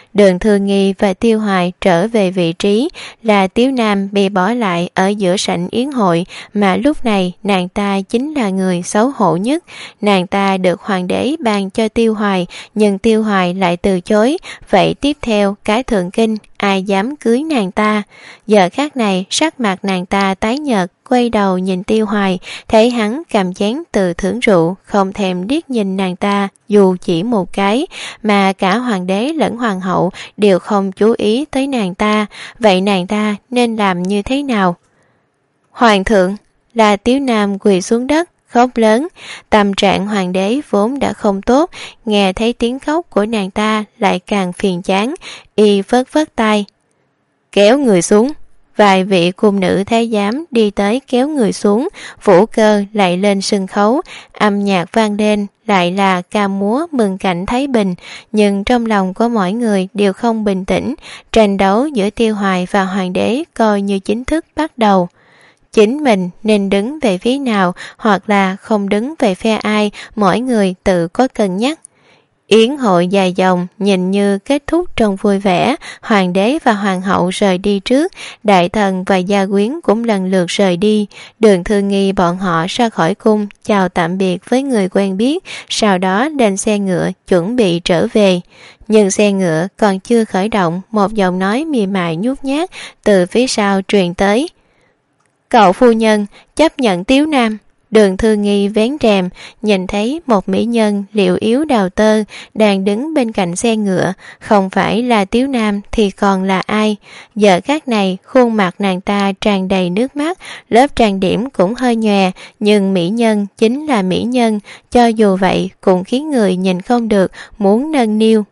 Speaker 2: Đường Thư Nghi và Tiêu Hoài trở về vị trí, là Tiếu Nam bị bỏ lại ở giữa sảnh yến hội, mà lúc này nàng ta chính là người xấu hổ nhất. Nàng ta được hoàng đế ban cho Tiêu Hoài, nhưng Tiêu Hoài lại từ chối. Vậy tiếp theo cái thượng kinh, ai dám cưới nàng ta? Giờ khắc này sắc mặt nàng ta tái nhợt, quay đầu nhìn Tiêu Hoài, thấy hắn cầm chén từ thưởng rượu, không thèm liếc nhìn nàng ta dù chỉ một cái, mà cả hoàng đế lẫn hoàng hậu đều không chú ý tới nàng ta. Vậy nàng ta nên làm như thế nào? Hoàng thượng! Là Tiếu Nam quỳ xuống đất khóc lớn. Tâm trạng hoàng đế vốn đã không tốt, nghe thấy tiếng khóc của nàng ta lại càng phiền chán. Y vất vất tay, kéo người xuống. Vài vị cung nữ thái giám đi tới kéo người xuống. Vũ Cơ lại lên sân khấu, âm nhạc vang lên, lại là ca múa mừng cảnh Thái Bình. Nhưng trong lòng của mọi người đều không bình tĩnh. Tranh đấu giữa Tiêu Hoài và hoàng đế coi như chính thức bắt đầu. Chính mình nên đứng về phía nào hoặc là không đứng về phe ai, mỗi người tự có cân nhắc. Yến hội dài dòng nhìn như kết thúc trong vui vẻ. Hoàng đế và hoàng hậu rời đi trước, đại thần và gia quyến cũng lần lượt rời đi. Đường Thư Nghi bọn họ ra khỏi cung, chào tạm biệt với người quen biết, sau đó lên xe ngựa chuẩn bị trở về. Nhưng xe ngựa còn chưa khởi động, một giọng nói mềm mại nhút nhát từ phía sau truyền tới: "Cậu phu nhân chấp nhận Tiếu Nam." Đường Thư Nghi vén rèm, nhìn thấy một mỹ nhân liệu yếu đào tơ đang đứng bên cạnh xe ngựa. Không phải là Tiếu Nam thì còn là ai? Giờ khắc này khuôn mặt nàng ta tràn đầy nước mắt, lớp trang điểm cũng hơi nhòe, nhưng mỹ nhân chính là mỹ nhân, cho dù vậy cũng khiến người nhìn không được, muốn nâng niu.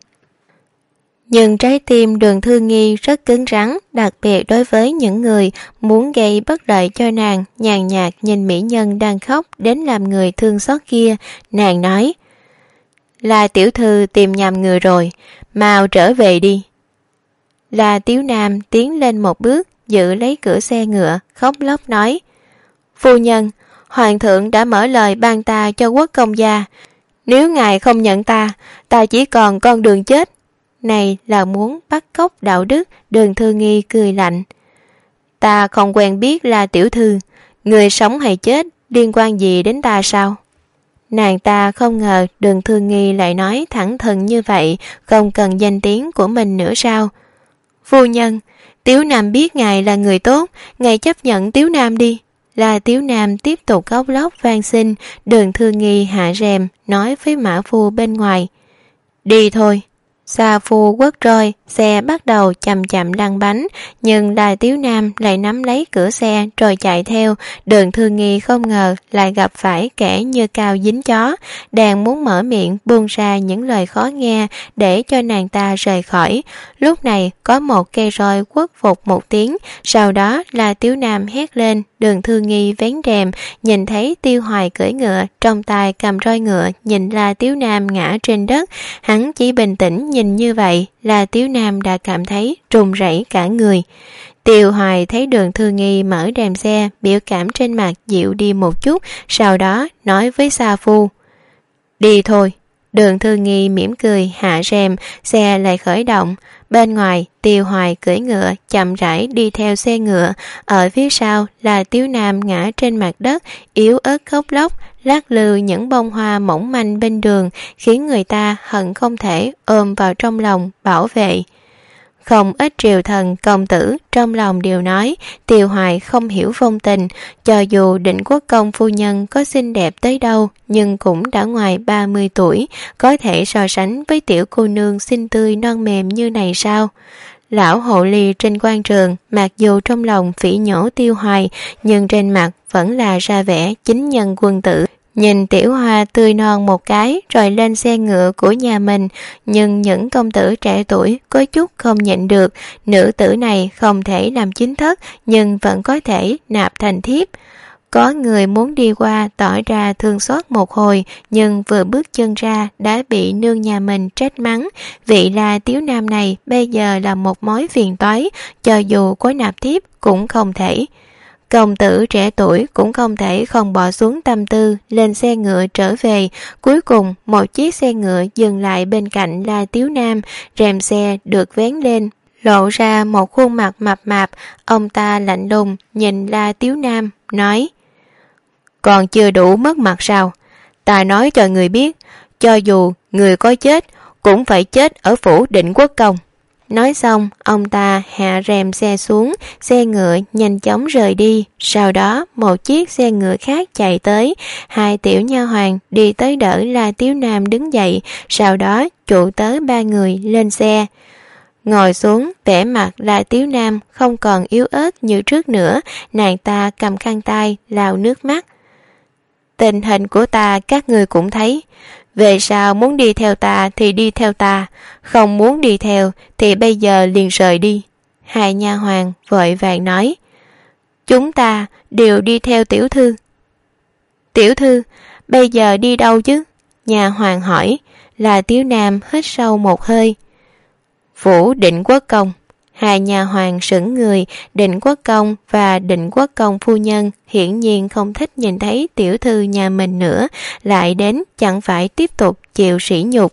Speaker 2: Nhưng trái tim Đường Thư Nghi rất cứng rắn, đặc biệt đối với những người muốn gây bất lợi cho nàng. Nhàn nhạt nhìn mỹ nhân đang khóc đến làm người thương xót kia, nàng nói: "Là tiểu thư tìm nhầm người rồi, mau trở về đi." Là Tiếu Nam tiến lên một bước, giữ lấy cửa xe ngựa, khóc lóc nói: "Phu nhân, hoàng thượng đã mở lời ban ta cho quốc công gia, nếu ngài không nhận ta, ta chỉ còn con đường chết." Này là muốn bắt cóc đạo đức. Đường Thư Nghi cười lạnh: "Ta không quen biết là tiểu thư, người sống hay chết liên quan gì đến ta sao?" Nàng ta không ngờ Đường Thư Nghi lại nói thẳng thừng như vậy, không cần danh tiếng của mình nữa sao? "Phu nhân, Tiếu Nam biết ngài là người tốt, ngài chấp nhận Tiếu Nam đi." Là Tiếu Nam tiếp tục khóc lóc van xin. Đường Thư Nghi hạ rèm, nói với mã phu bên ngoài: "Đi thôi." Sa phu quất roi, xe bắt đầu chậm chậm lăn bánh, nhưng là Tiếu Nam lại nắm lấy cửa xe rồi chạy theo. Đường Thư Nghi không ngờ lại gặp phải kẻ như cao dính chó, đang muốn mở miệng buông ra những lời khó nghe để cho nàng ta rời khỏi. Lúc này có một cây roi quất vụt một tiếng, sau đó là Tiếu Nam hét lên. Đường Thư Nghi vén rèm, nhìn thấy Tiêu Hoài cưỡi ngựa, trong tay cầm roi ngựa, nhìn là Tiếu Nam ngã trên đất. Hắn chỉ bình tĩnh nhìn như vậy là Tiếu Nam đã cảm thấy run rẩy cả người. Tiêu Hoài thấy Đường Thư Nghi mở rèm xe, biểu cảm trên mặt dịu đi một chút, sau đó nói với Sa Phu: "Đi thôi." Đường Thư Nghi mỉm cười hạ rèm, xe lại khởi động. Bên ngoài, Tiêu Hoài cưỡi ngựa chậm rãi đi theo xe ngựa, ở phía sau là Tiếu Nam ngã trên mặt đất, yếu ớt khóc lóc, lắc lư những bông hoa mỏng manh bên đường, khiến người ta hận không thể ôm vào trong lòng bảo vệ. Không ít triều thần công tử trong lòng đều nói Tiêu Hoài không hiểu phong tình, cho dù Định Quốc công phu nhân có xinh đẹp tới đâu nhưng cũng đã ngoài ba mươi tuổi, có thể so sánh với tiểu cô nương xinh tươi non mềm như này sao? Lão hồ ly trên quan trường mặc dù trong lòng phỉ nhổ Tiêu Hoài, nhưng trên mặt vẫn là ra vẻ chính nhân quân tử. Nhìn Tiểu Hoa tươi non một cái rồi lên xe ngựa của nhà mình, nhưng những công tử trẻ tuổi có chút không nhịn được, nữ tử này không thể làm chính thất nhưng vẫn có thể nạp thành thiếp. Có người muốn đi qua tỏ ra thương xót một hồi, nhưng vừa bước chân ra đã bị nương nhà mình trách mắng. Vị là Tiếu Nam này bây giờ là một mối phiền toái, cho dù có nạp thiếp cũng không thể. Công tử trẻ tuổi cũng không thể không bỏ xuống tâm tư lên xe ngựa trở về. Cuối cùng một chiếc xe ngựa dừng lại bên cạnh La Tiếu Nam, rèm xe được vén lên, lộ ra một khuôn mặt mập mạp. Ông ta lạnh lùng nhìn La Tiếu Nam, nói: Còn chưa đủ mất mặt sao? Ta nói cho người biết, cho dù người có chết cũng phải chết ở phủ Định Quốc Công. Nói xong, ông ta hạ rèm xe xuống, xe ngựa nhanh chóng rời đi. Sau đó, một chiếc xe ngựa khác chạy tới, hai tiểu nha hoàn đi tới đỡ La Tiếu Nam đứng dậy, sau đó trụ tớ ba người lên xe. Ngồi xuống, vẻ mặt La Tiếu Nam không còn yếu ớt như trước nữa, nàng ta cầm khăn tay lau nước mắt. Tình hình của ta các người cũng thấy, về sau muốn đi theo ta thì đi theo ta, không muốn đi theo thì bây giờ liền rời đi. Hai nha hoàn vội vàng nói: Chúng ta đều đi theo tiểu thư. Tiểu thư, bây giờ đi đâu chứ? Nha hoàn hỏi. Là Tiếu Nam hít sâu một hơi. Phủ Định Quốc Công. Hai nhà hoàng sững người. Định Quốc Công và Định Quốc Công phu nhân hiển nhiên không thích nhìn thấy tiểu thư nhà mình nữa, lại đến chẳng phải tiếp tục chịu sỉ nhục.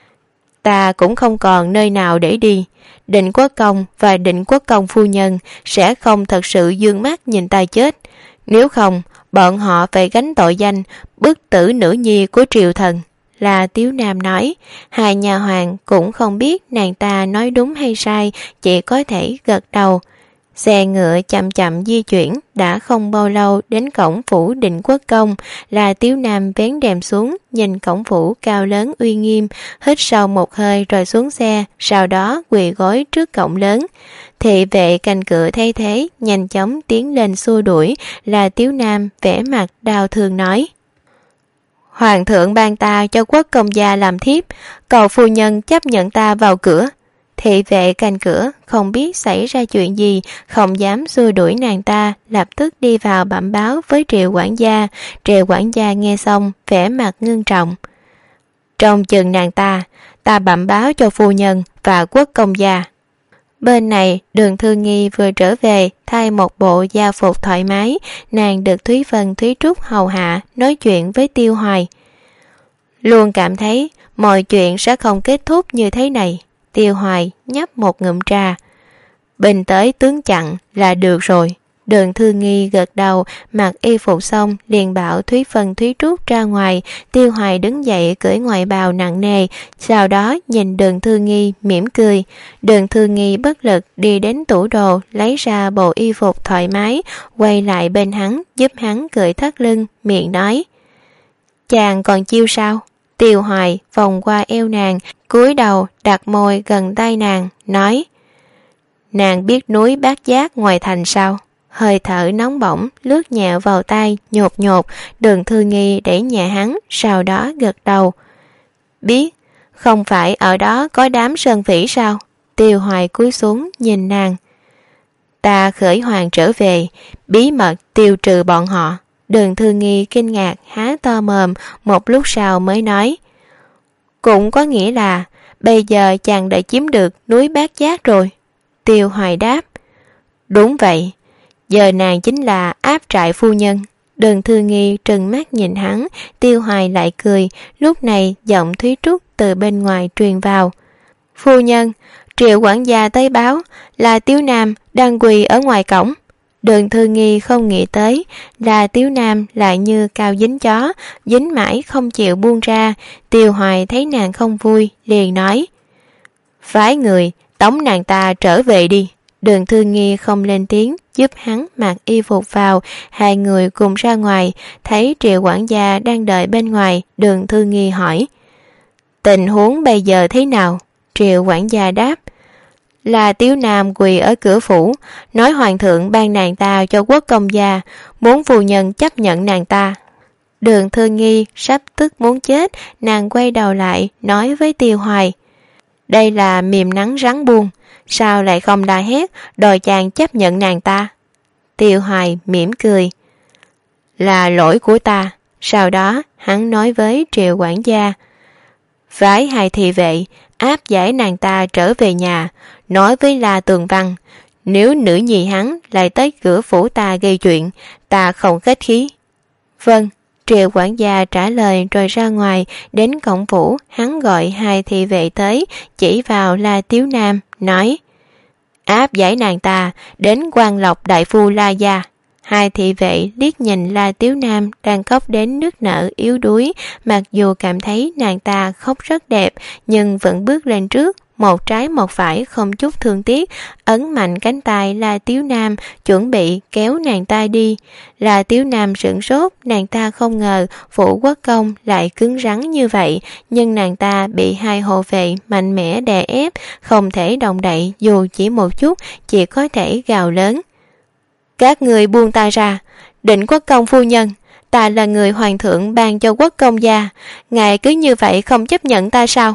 Speaker 2: Ta cũng không còn nơi nào để đi. Định Quốc Công và Định Quốc Công phu nhân sẽ không thật sự dương mắt nhìn ta chết. Nếu không, bọn họ phải gánh tội danh bức tử nữ nhi của triều thần. Là Tiếu Nam nói. Hai nhà hoàng cũng không biết nàng ta nói đúng hay sai, chỉ có thể gật đầu. Xe ngựa chậm chậm di chuyển, đã không bao lâu đến cổng phủ Định Quốc Công. Là Tiếu Nam vén rèm xuống, nhìn cổng phủ cao lớn uy nghiêm, hít sâu một hơi rồi xuống xe, sau đó quỳ gối trước cổng lớn. Thị vệ canh cửa thấy thế, nhanh chóng tiến lên xua đuổi. Là Tiếu Nam vẻ mặt đau thương nói: Hoàng thượng ban ta cho Quốc công gia làm thiếp, cầu phu nhân chấp nhận ta vào cửa. Thị vệ canh cửa không biết xảy ra chuyện gì, không dám xua đuổi nàng ta, lập tức đi vào bẩm báo với Triệu quản gia. Triệu quản gia nghe xong vẻ mặt ngưng trọng. Trong chừng nàng ta, ta bẩm báo cho phu nhân và Quốc công gia. Bên này, Đường Thư Nghi vừa trở về, thay một bộ gia phục thoải mái, nàng được Thúy Vân Thúy Trúc hầu hạ, nói chuyện với Tiêu Hoài. Luôn cảm thấy mọi chuyện sẽ không kết thúc như thế này. Tiêu Hoài nhấp một ngụm trà. Bình tới tướng chặn là được rồi. Đường Thư Nghi gật đầu, mặc y phục xong liền bảo Thúy Vân Thúy Trúc ra ngoài. Tiêu Hoài đứng dậy cởi ngoại bào nặng nề, sau đó nhìn Đường Thư Nghi mỉm cười. Đường Thư Nghi bất lực đi đến tủ đồ, lấy ra bộ y phục thoải mái, quay lại bên hắn, giúp hắn cởi thắt lưng, miệng nói: Chàng còn chiêu sao? Tiêu Hoài vòng qua eo nàng, cúi đầu đặt môi gần tay nàng, nói: Nàng biết núi Bát Giác ngoài thành sao? Hơi thở nóng bỏng lướt nhẹ vào tay, nhột nhột. Đường Thư Nghi đẩy nhẹ hắn, sau đó gật đầu. Biết, không phải ở đó có đám sơn phỉ sao? Tiêu Hoài cúi xuống nhìn nàng. Ta khởi hoàng trở về, bí mật tiêu trừ bọn họ. Đường Thư Nghi kinh ngạc há to mồm, một lúc sau mới nói: Cũng có nghĩa là bây giờ chàng đã chiếm được núi Bát Giác rồi. Tiêu Hoài đáp: Đúng vậy, giờ nàng chính là áp trại phu nhân. Đường Thư Nghi trừng mắt nhìn hắn, Tiêu Hoài lại cười. Lúc này giọng Thúy Trúc từ bên ngoài truyền vào: Phu nhân, Triệu quản gia tới báo là Tiếu Nam đang quỳ ở ngoài cổng. Đường Thư Nghi không nghĩ tới là Tiếu Nam lại như cao dính chó, dính mãi không chịu buông ra. Tiêu Hoài thấy nàng không vui, liền nói: Phái người tống nàng ta trở về đi. Đường Thư Nghi không lên tiếng, giúp hắn mặc y phục vào. Hai người cùng ra ngoài, thấy Triệu quản gia đang đợi bên ngoài. Đường Thư Nghi hỏi: Tình huống bây giờ thế nào? Triệu quản gia đáp: Là Tiếu Nam quỳ ở cửa phủ, nói hoàng thượng ban nàng ta cho Quốc công gia, muốn phu nhân chấp nhận nàng ta. Đường Thư Nghi sắp tức muốn chết, nàng quay đầu lại nói với Tiêu Hoài: Đây là mềm nắng rắn buông, sao lại không la hét đòi chàng chấp nhận nàng ta? Tiêu Hoài mỉm cười: Là lỗi của ta. Sau đó hắn nói với Triệu quản gia: Phái hai thị vệ áp giải nàng ta trở về nhà, nói với La Tường Văn, Nếu nữ nhi hắn lại tới cửa phủ ta gây chuyện, ta không khách khí. Vâng, Triệu quản gia trả lời rồi ra ngoài. Đến cổng phủ, hắn gọi hai thị vệ tới, chỉ vào La Tiếu Nam, nói: áp giải nàng ta đến Quan Lộc đại phu La gia. Hai thị vệ liếc nhìn La Tiếu Nam đang khóc đến nức nở yếu đuối, mặc dù cảm thấy nàng ta khóc rất đẹp, nhưng vẫn bước lên trước, một trái một phải không chút thương tiếc, ấn mạnh cánh tay La Tiếu Nam, chuẩn bị kéo nàng ta đi. La Tiếu Nam sửng sốt, nàng ta không ngờ Phủ Quốc Công lại cứng rắn như vậy, nhưng nàng ta bị hai hộ vệ mạnh mẽ đè ép, không thể động đậy dù chỉ một chút, chỉ có thể gào lớn: các người buông ta ra! Định Quốc Công phu nhân, ta là người hoàng thượng ban cho Quốc Công gia, ngài cứ như vậy không chấp nhận ta sao?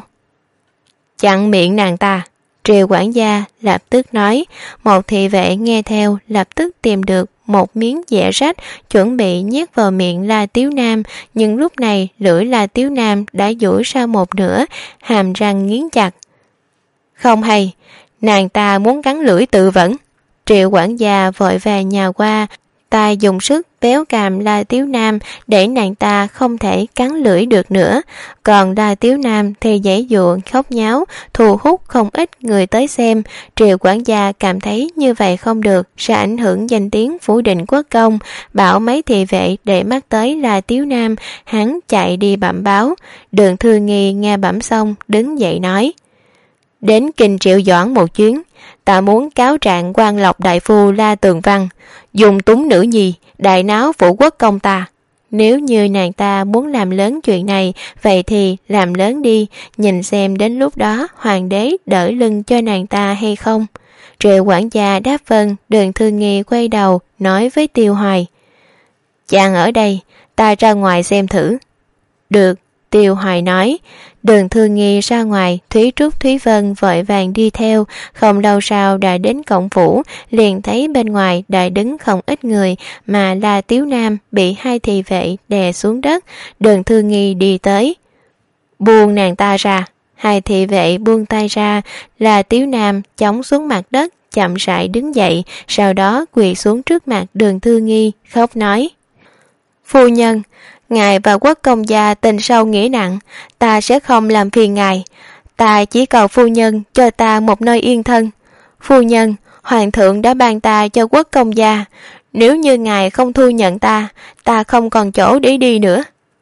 Speaker 2: Chặn miệng nàng ta! Triệu quản gia lập tức nói. Một thị vệ nghe theo lập tức tìm được một miếng dẻ rách, chuẩn bị nhét vào miệng La Tiếu Nam, nhưng lúc này lưỡi La Tiếu Nam đã duỗi ra một nửa, hàm răng nghiến chặt. Không hay, nàng ta muốn cắn lưỡi tự vẫn. Triệu quản gia vội vàng nhào qua, tay dùng sức véo cằm La Tiếu Nam để nàng ta không thể cắn lưỡi được nữa. Còn La Tiếu Nam thì giãy giụa khóc nháo, thu hút không ít người tới xem. Triệu quản gia cảm thấy như vậy không được, sẽ ảnh hưởng danh tiếng phủ Định Quốc Công, bảo mấy thị vệ để mắt tới La Tiếu Nam. Hắn chạy đi bẩm báo. Đường Thư Nghi nghe bẩm xong đứng dậy nói: đến Kinh Triệu Doãn một chuyến, ta muốn cáo trạng Quan Lộc đại phu La Tường Văn dùng túng nữ nhi đại náo Phủ Quốc Công ta. Nếu như nàng ta muốn làm lớn chuyện này, vậy thì làm lớn đi, nhìn xem đến lúc đó hoàng đế đỡ lưng cho nàng ta hay không. Triệu quản gia đáp vâng. Đường Thư Nghi quay đầu nói với Tiêu Hoài: chàng ở đây, ta ra ngoài xem thử. Được, Tiêu Hoài nói. Đường Thư Nghi ra ngoài, Thúy Trúc Thúy Vân vội vàng đi theo. Không lâu sau đã đến cổng phủ, liền thấy bên ngoài đã đứng không ít người, mà La Tiếu Nam bị hai thị vệ đè xuống đất. Đường Thư Nghi đi tới: buông nàng ta ra. Hai thị vệ buông tay ra, La Tiếu Nam chống xuống mặt đất, chậm rãi đứng dậy, sau đó quỳ xuống trước mặt Đường Thư Nghi, khóc nói: phu nhân, ngài và Quốc công gia tình sâu nghĩa nặng, ta sẽ không làm phiền ngài. Ta chỉ cầu phu nhân cho ta một nơi yên thân. Phu nhân, hoàng thượng đã ban ta cho Quốc công gia, nếu như ngài không thu nhận ta, ta không còn chỗ để đi nữa.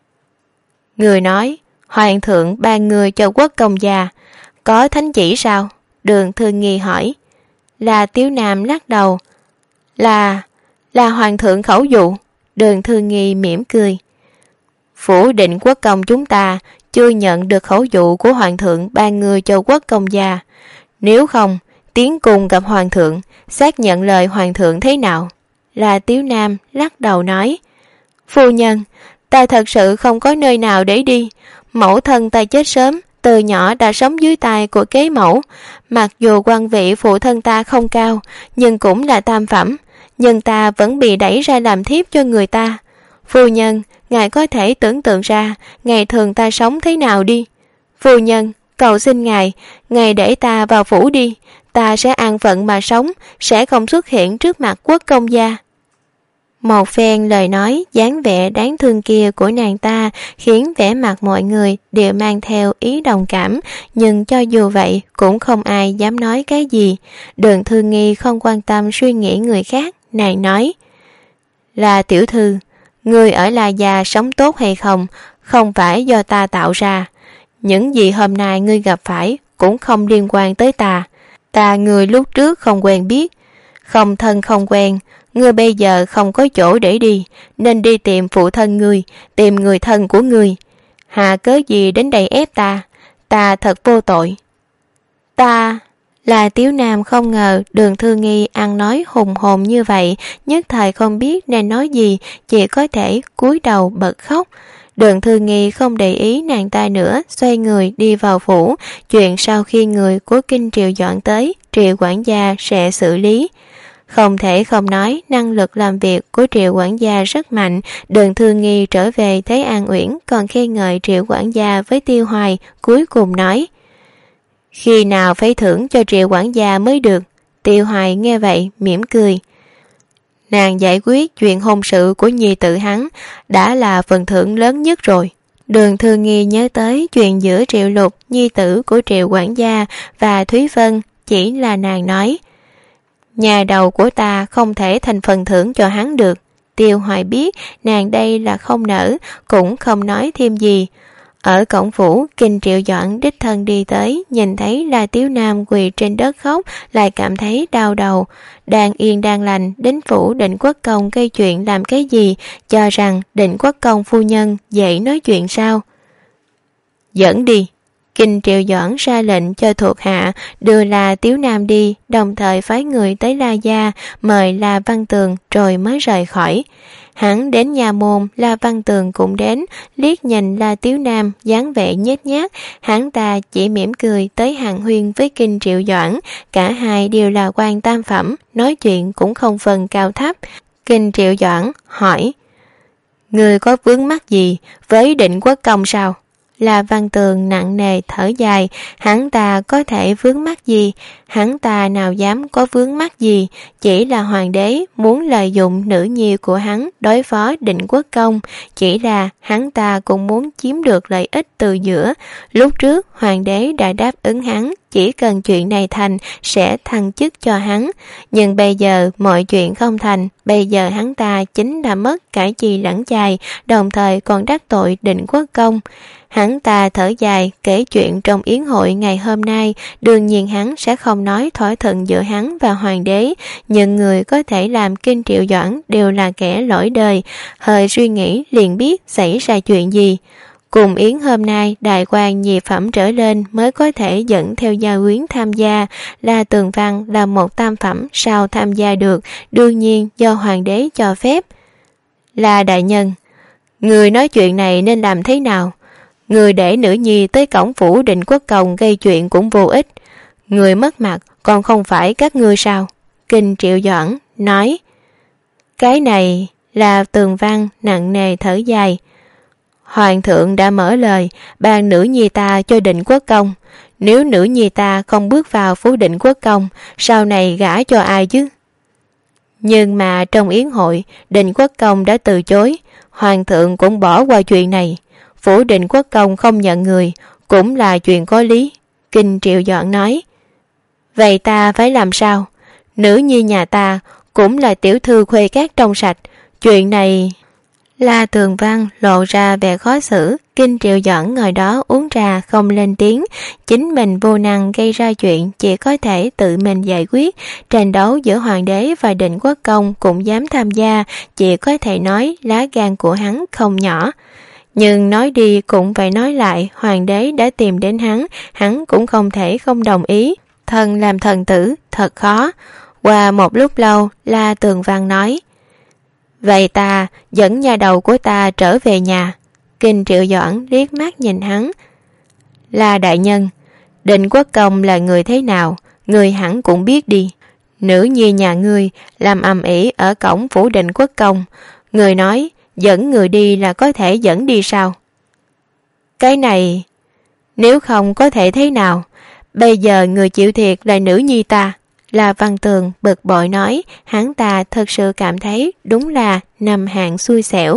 Speaker 2: Người nói hoàng thượng ban người cho Quốc công gia, có thánh chỉ sao? Đường Thư Nghi hỏi. La Tiếu Nam lắc đầu: là là hoàng thượng khẩu dụ. Đường Thư Nghi mỉm cười: Phủ Định Quốc Công chúng ta chưa nhận được khẩu dụ của hoàng thượng ban người cho Quốc công gia. Nếu không, tiến cùng gặp hoàng thượng, xác nhận lời hoàng thượng thế nào? La Tiếu Nam lắc đầu nói: phu nhân, ta thật sự không có nơi nào để đi. Mẫu thân ta chết sớm, từ nhỏ đã sống dưới tay của kế mẫu. Mặc dù quan vị phụ thân ta không cao, nhưng cũng là tam phẩm, nhưng ta vẫn bị đẩy ra làm thiếp cho người ta. Phu nhân, ngài có thể tưởng tượng ra ngày thường ta sống thế nào đi. Phu nhân, cầu xin ngài, ngài để ta vào phủ đi, ta sẽ an phận mà sống, sẽ không xuất hiện trước mặt Quốc công gia. Một phen lời nói dáng vẻ đáng thương kia của nàng ta khiến vẻ mặt mọi người đều mang theo ý đồng cảm, nhưng cho dù vậy cũng không ai dám nói cái gì. Đường Thư Nghi không quan tâm suy nghĩ người khác, nàng nói: là tiểu thư, người ở La Gia sống tốt hay không, không phải do ta tạo ra. Những gì hôm nay ngươi gặp phải cũng không liên quan tới ta. Ta người lúc trước không quen biết, không thân không quen. Ngươi bây giờ không có chỗ để đi, nên đi tìm phụ thân ngươi, tìm người thân của ngươi. Hà cớ gì đến đây ép ta? Ta thật vô tội. Ta... Là Tiếu Nam không ngờ Đường Thư Nghi ăn nói hùng hồn như vậy, nhất thời không biết nên nói gì, chỉ có thể cúi đầu bật khóc. Đường Thư Nghi không để ý nàng ta nữa, xoay người đi vào phủ. Chuyện sau khi người của Kinh Triều dọn tới, Triệu quản gia sẽ xử lý. Không thể không nói năng lực làm việc của Triệu quản gia rất mạnh. Đường Thư Nghi trở về thấy An Uyển còn khen ngợi Triệu quản gia với Tiêu Hoài, cuối cùng nói: khi nào phải thưởng cho Triệu quản gia mới được? Tiêu Hoài nghe vậy mỉm cười. Nàng giải quyết chuyện hôn sự của nhi tử hắn đã là phần thưởng lớn nhất rồi. Đường Thư Nghi nhớ tới chuyện giữa Triệu Lục, nhi tử của Triệu quản gia, và Thúy Vân, chỉ là nàng nói: nhà đầu của ta không thể thành phần thưởng cho hắn được. Tiêu Hoài biết nàng đây là không nỡ, cũng không nói thêm gì. Ở cổng phủ, Kinh Triệu Doãn đích thân đi tới, nhìn thấy La Tiếu Nam quỳ trên đất khóc, lại cảm thấy đau đầu. Đang yên đang lành, đến phủ Định Quốc Công gây chuyện làm cái gì, cho rằng Định Quốc Công phu nhân dễ nói chuyện sao? Dẫn đi. Kinh Triệu Doãn ra lệnh cho thuộc hạ đưa La Tiếu Nam đi, đồng thời phái người tới La gia mời La Văn Tường rồi mới rời khỏi. Hắn đến nhà môn, La Văn Tường cũng đến, liếc nhìn La Tiếu Nam dáng vẻ nhếch nhác, hắn ta chỉ mỉm cười tới hàn huyên với Kinh Triệu Doãn, cả hai đều là quan tam phẩm, nói chuyện cũng không phần cao thấp. Kinh Triệu Doãn hỏi: người có vướng mắc gì với Định Quốc Công sao? La Văn Tường nặng nề thở dài, hắn ta có thể vướng mắc gì, hắn ta nào dám có vướng mắc gì, chỉ là hoàng đế muốn lợi dụng nữ nhi của hắn đối phó Định Quốc Công, chỉ là hắn ta cũng muốn chiếm được lợi ích từ giữa. Lúc trước hoàng đế đã đáp ứng hắn, chỉ cần chuyện này thành sẽ thăng chức cho hắn, nhưng bây giờ mọi chuyện không thành, bây giờ hắn ta chính đã mất cả chi lẫn chài, đồng thời còn đắc tội Định Quốc Công. Hắn ta thở dài kể chuyện trong yến hội ngày hôm nay, đương nhiên hắn sẽ không nói thỏa thuận giữa hắn và hoàng đế, nhưng người có thể làm Kinh Triệu Doãn đều là kẻ lỗi đời, hơi suy nghĩ liền biết xảy ra chuyện gì. Cùng yến hôm nay đại quan nhị phẩm trở lên mới có thể dẫn theo gia quyến tham gia, La Tường Văn là một tam phẩm sao tham gia được, đương nhiên do hoàng đế cho phép. La đại nhân, người nói chuyện này nên làm thế nào? Người để nữ nhi tới cổng phủ Định Quốc Công gây chuyện cũng vô ích, người mất mặt còn không phải các ngươi sao? Kinh Triệu Doãn nói. Cái này là Tường Văn nặng nề thở dài. Hoàng thượng đã mở lời ban nữ nhi ta cho Định Quốc Công, nếu nữ nhi ta không bước vào phủ Định Quốc Công, sau này gả cho ai chứ? Nhưng mà trong yến hội, Định Quốc Công đã từ chối, hoàng thượng cũng bỏ qua chuyện này. Phủ Định Quốc Công không nhận người cũng là chuyện có lý. Kinh Triệu Doãn nói. Vậy ta phải làm sao? Nữ nhi nhà ta cũng là tiểu thư khuê cát trong sạch, chuyện này... La Tường Văn lộ ra vẻ khó xử. Kinh Triệu Doãn ngồi đó uống trà không lên tiếng, chính mình vô năng gây ra chuyện, chỉ có thể tự mình giải quyết. Tranh đấu giữa hoàng đế và Định Quốc Công cũng dám tham gia, chỉ có thể nói lá gan của hắn không nhỏ. Nhưng nói đi cũng phải nói lại, hoàng đế đã tìm đến hắn, hắn cũng không thể không đồng ý. Thần làm thần tử thật khó. Qua một lúc lâu, La Tường Văn nói. Vậy ta dẫn nhà đầu của ta trở về nhà. Kinh Triệu Doãn liếc mắt nhìn hắn. La đại nhân, Định Quốc Công là người thế nào, người hẳn cũng biết đi. Nữ nhi nhà ngươi làm ầm ĩ ở cổng phủ Định Quốc Công, người nói dẫn người đi là có thể dẫn đi sao? Cái này, nếu không có thể thế nào, bây giờ người chịu thiệt là nữ nhi ta. La Văn Tường bực bội nói, hắn ta thật sự cảm thấy đúng là nằm hạng xui xẻo.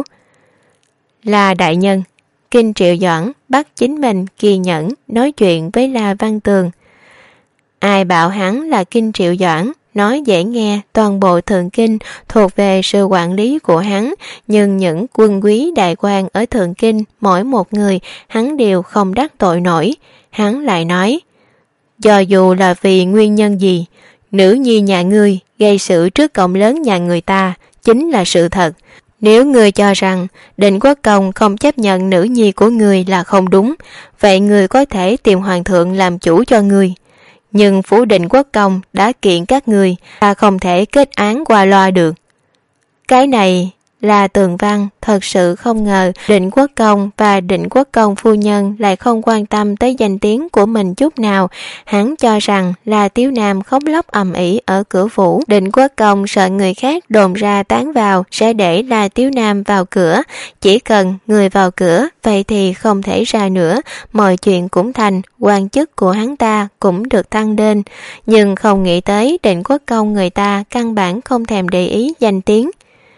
Speaker 2: La đại nhân, Kinh Triệu Doãn bắt chính mình kỳ nhẫn nói chuyện với La Văn Tường. Ai bảo hắn là Kinh Triệu Doãn, nói dễ nghe, toàn bộ Thượng Kinh thuộc về sự quản lý của hắn, nhưng những quân quý đại quan ở Thượng Kinh, mỗi một người hắn đều không đắc tội nổi. Hắn lại nói, do dù là vì nguyên nhân gì, nữ nhi nhà ngươi gây sự trước cổng lớn nhà người ta chính là sự thật. Nếu ngươi cho rằng Định Quốc Công không chấp nhận nữ nhi của ngươi là không đúng, vậy ngươi có thể tìm hoàng thượng làm chủ cho ngươi. Nhưng phủ Định Quốc Công đã kiện các ngươi, ta không thể kết án qua loa được. Cái này La Tường Văn thật sự không ngờ Định Quốc Công và Định Quốc Công phu nhân lại không quan tâm tới danh tiếng của mình chút nào. Hắn cho rằng là Tiếu Nam khóc lóc ầm ĩ ở cửa phủ. Định Quốc Công sợ người khác đồn ra tán vào sẽ để La Tiếu Nam vào cửa. Chỉ cần người vào cửa vậy thì không thể ra nữa, mọi chuyện cũng thành, quan chức của hắn ta cũng được tăng lên. Nhưng không nghĩ tới Định Quốc Công người ta căn bản không thèm để ý danh tiếng.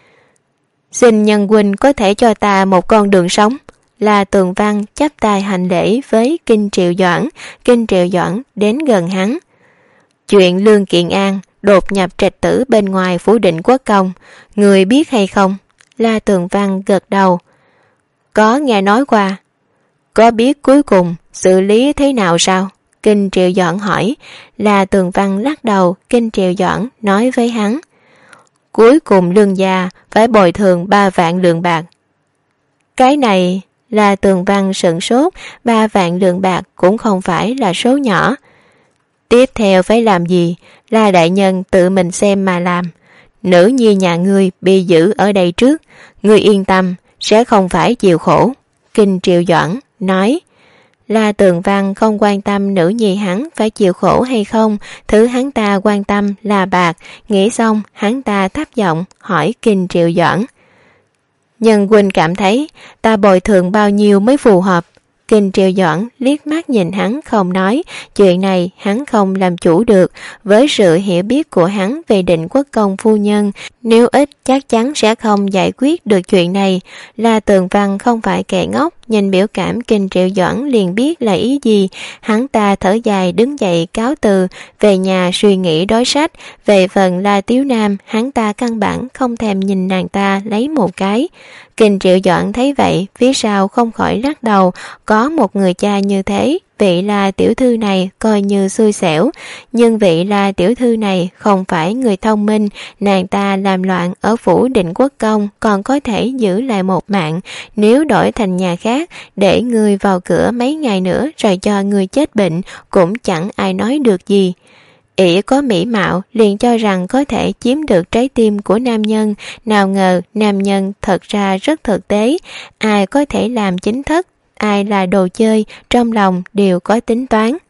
Speaker 2: Xin nhân huynh có thể cho ta một con đường sống. La Tường Văn chắp tay hành lễ với Kinh Triệu Doãn. Kinh Triệu Doãn đến gần hắn. Chuyện Lương Kiện An đột nhập trạch tử bên ngoài phủ Định Quốc Công, người biết hay không? La Tường Văn gật đầu. Có nghe nói qua. Có biết cuối cùng xử lý thế nào sao? Kinh Triệu Doãn hỏi. La Tường Văn lắc đầu. Kinh Triệu Doãn nói với hắn. Cuối cùng Lương gia phải bồi thường ba vạn lượng bạc. Cái này là Tường Văn sửng sốt, ba vạn lượng bạc cũng không phải là số nhỏ. Tiếp theo phải làm gì? La đại nhân tự mình xem mà làm. Nữ nhi nhà ngươi bị giữ ở đây trước, ngươi yên tâm, sẽ không phải chịu khổ. Kinh Triệu Doãn nói. La Tường Văn không quan tâm nữ nhi hắn phải chịu khổ hay không, thứ hắn ta quan tâm là bạc. Nghĩ xong hắn ta thấp giọng hỏi Kinh Triệu Doãn. Nhân huynh cảm thấy ta bồi thường bao nhiêu mới phù hợp? Kinh Triệu Doãn liếc mắt nhìn hắn không nói, chuyện này hắn không làm chủ được. Với sự hiểu biết của hắn về Định Quốc Công phu nhân, nếu ít chắc chắn sẽ không giải quyết được chuyện này. La Tường Văn không phải kẻ ngốc, nhìn biểu cảm Kinh Triệu Doãn liền biết là ý gì. Hắn ta thở dài đứng dậy cáo từ, về nhà suy nghĩ đối sách. Về phần La Tiếu Nam, hắn ta căn bản không thèm nhìn nàng ta lấy một cái. Kinh Triệu Doãn thấy vậy, phía sau không khỏi lắc đầu. Có một người cha như thế, vị La tiểu thư này coi như xui xẻo. Nhưng vị La tiểu thư này không phải người thông minh, nàng ta làm loạn ở phủ Định Quốc Công còn có thể giữ lại một mạng. Nếu đổi thành nhà khác, để người vào cửa mấy ngày nữa rồi cho người chết bệnh, cũng chẳng ai nói được gì. ỷ có mỹ mạo liền cho rằng có thể chiếm được trái tim của nam nhân, nào ngờ nam nhân thật ra rất thực tế. Ai có thể làm chính thất, ai là đồ chơi, trong lòng đều có tính toán.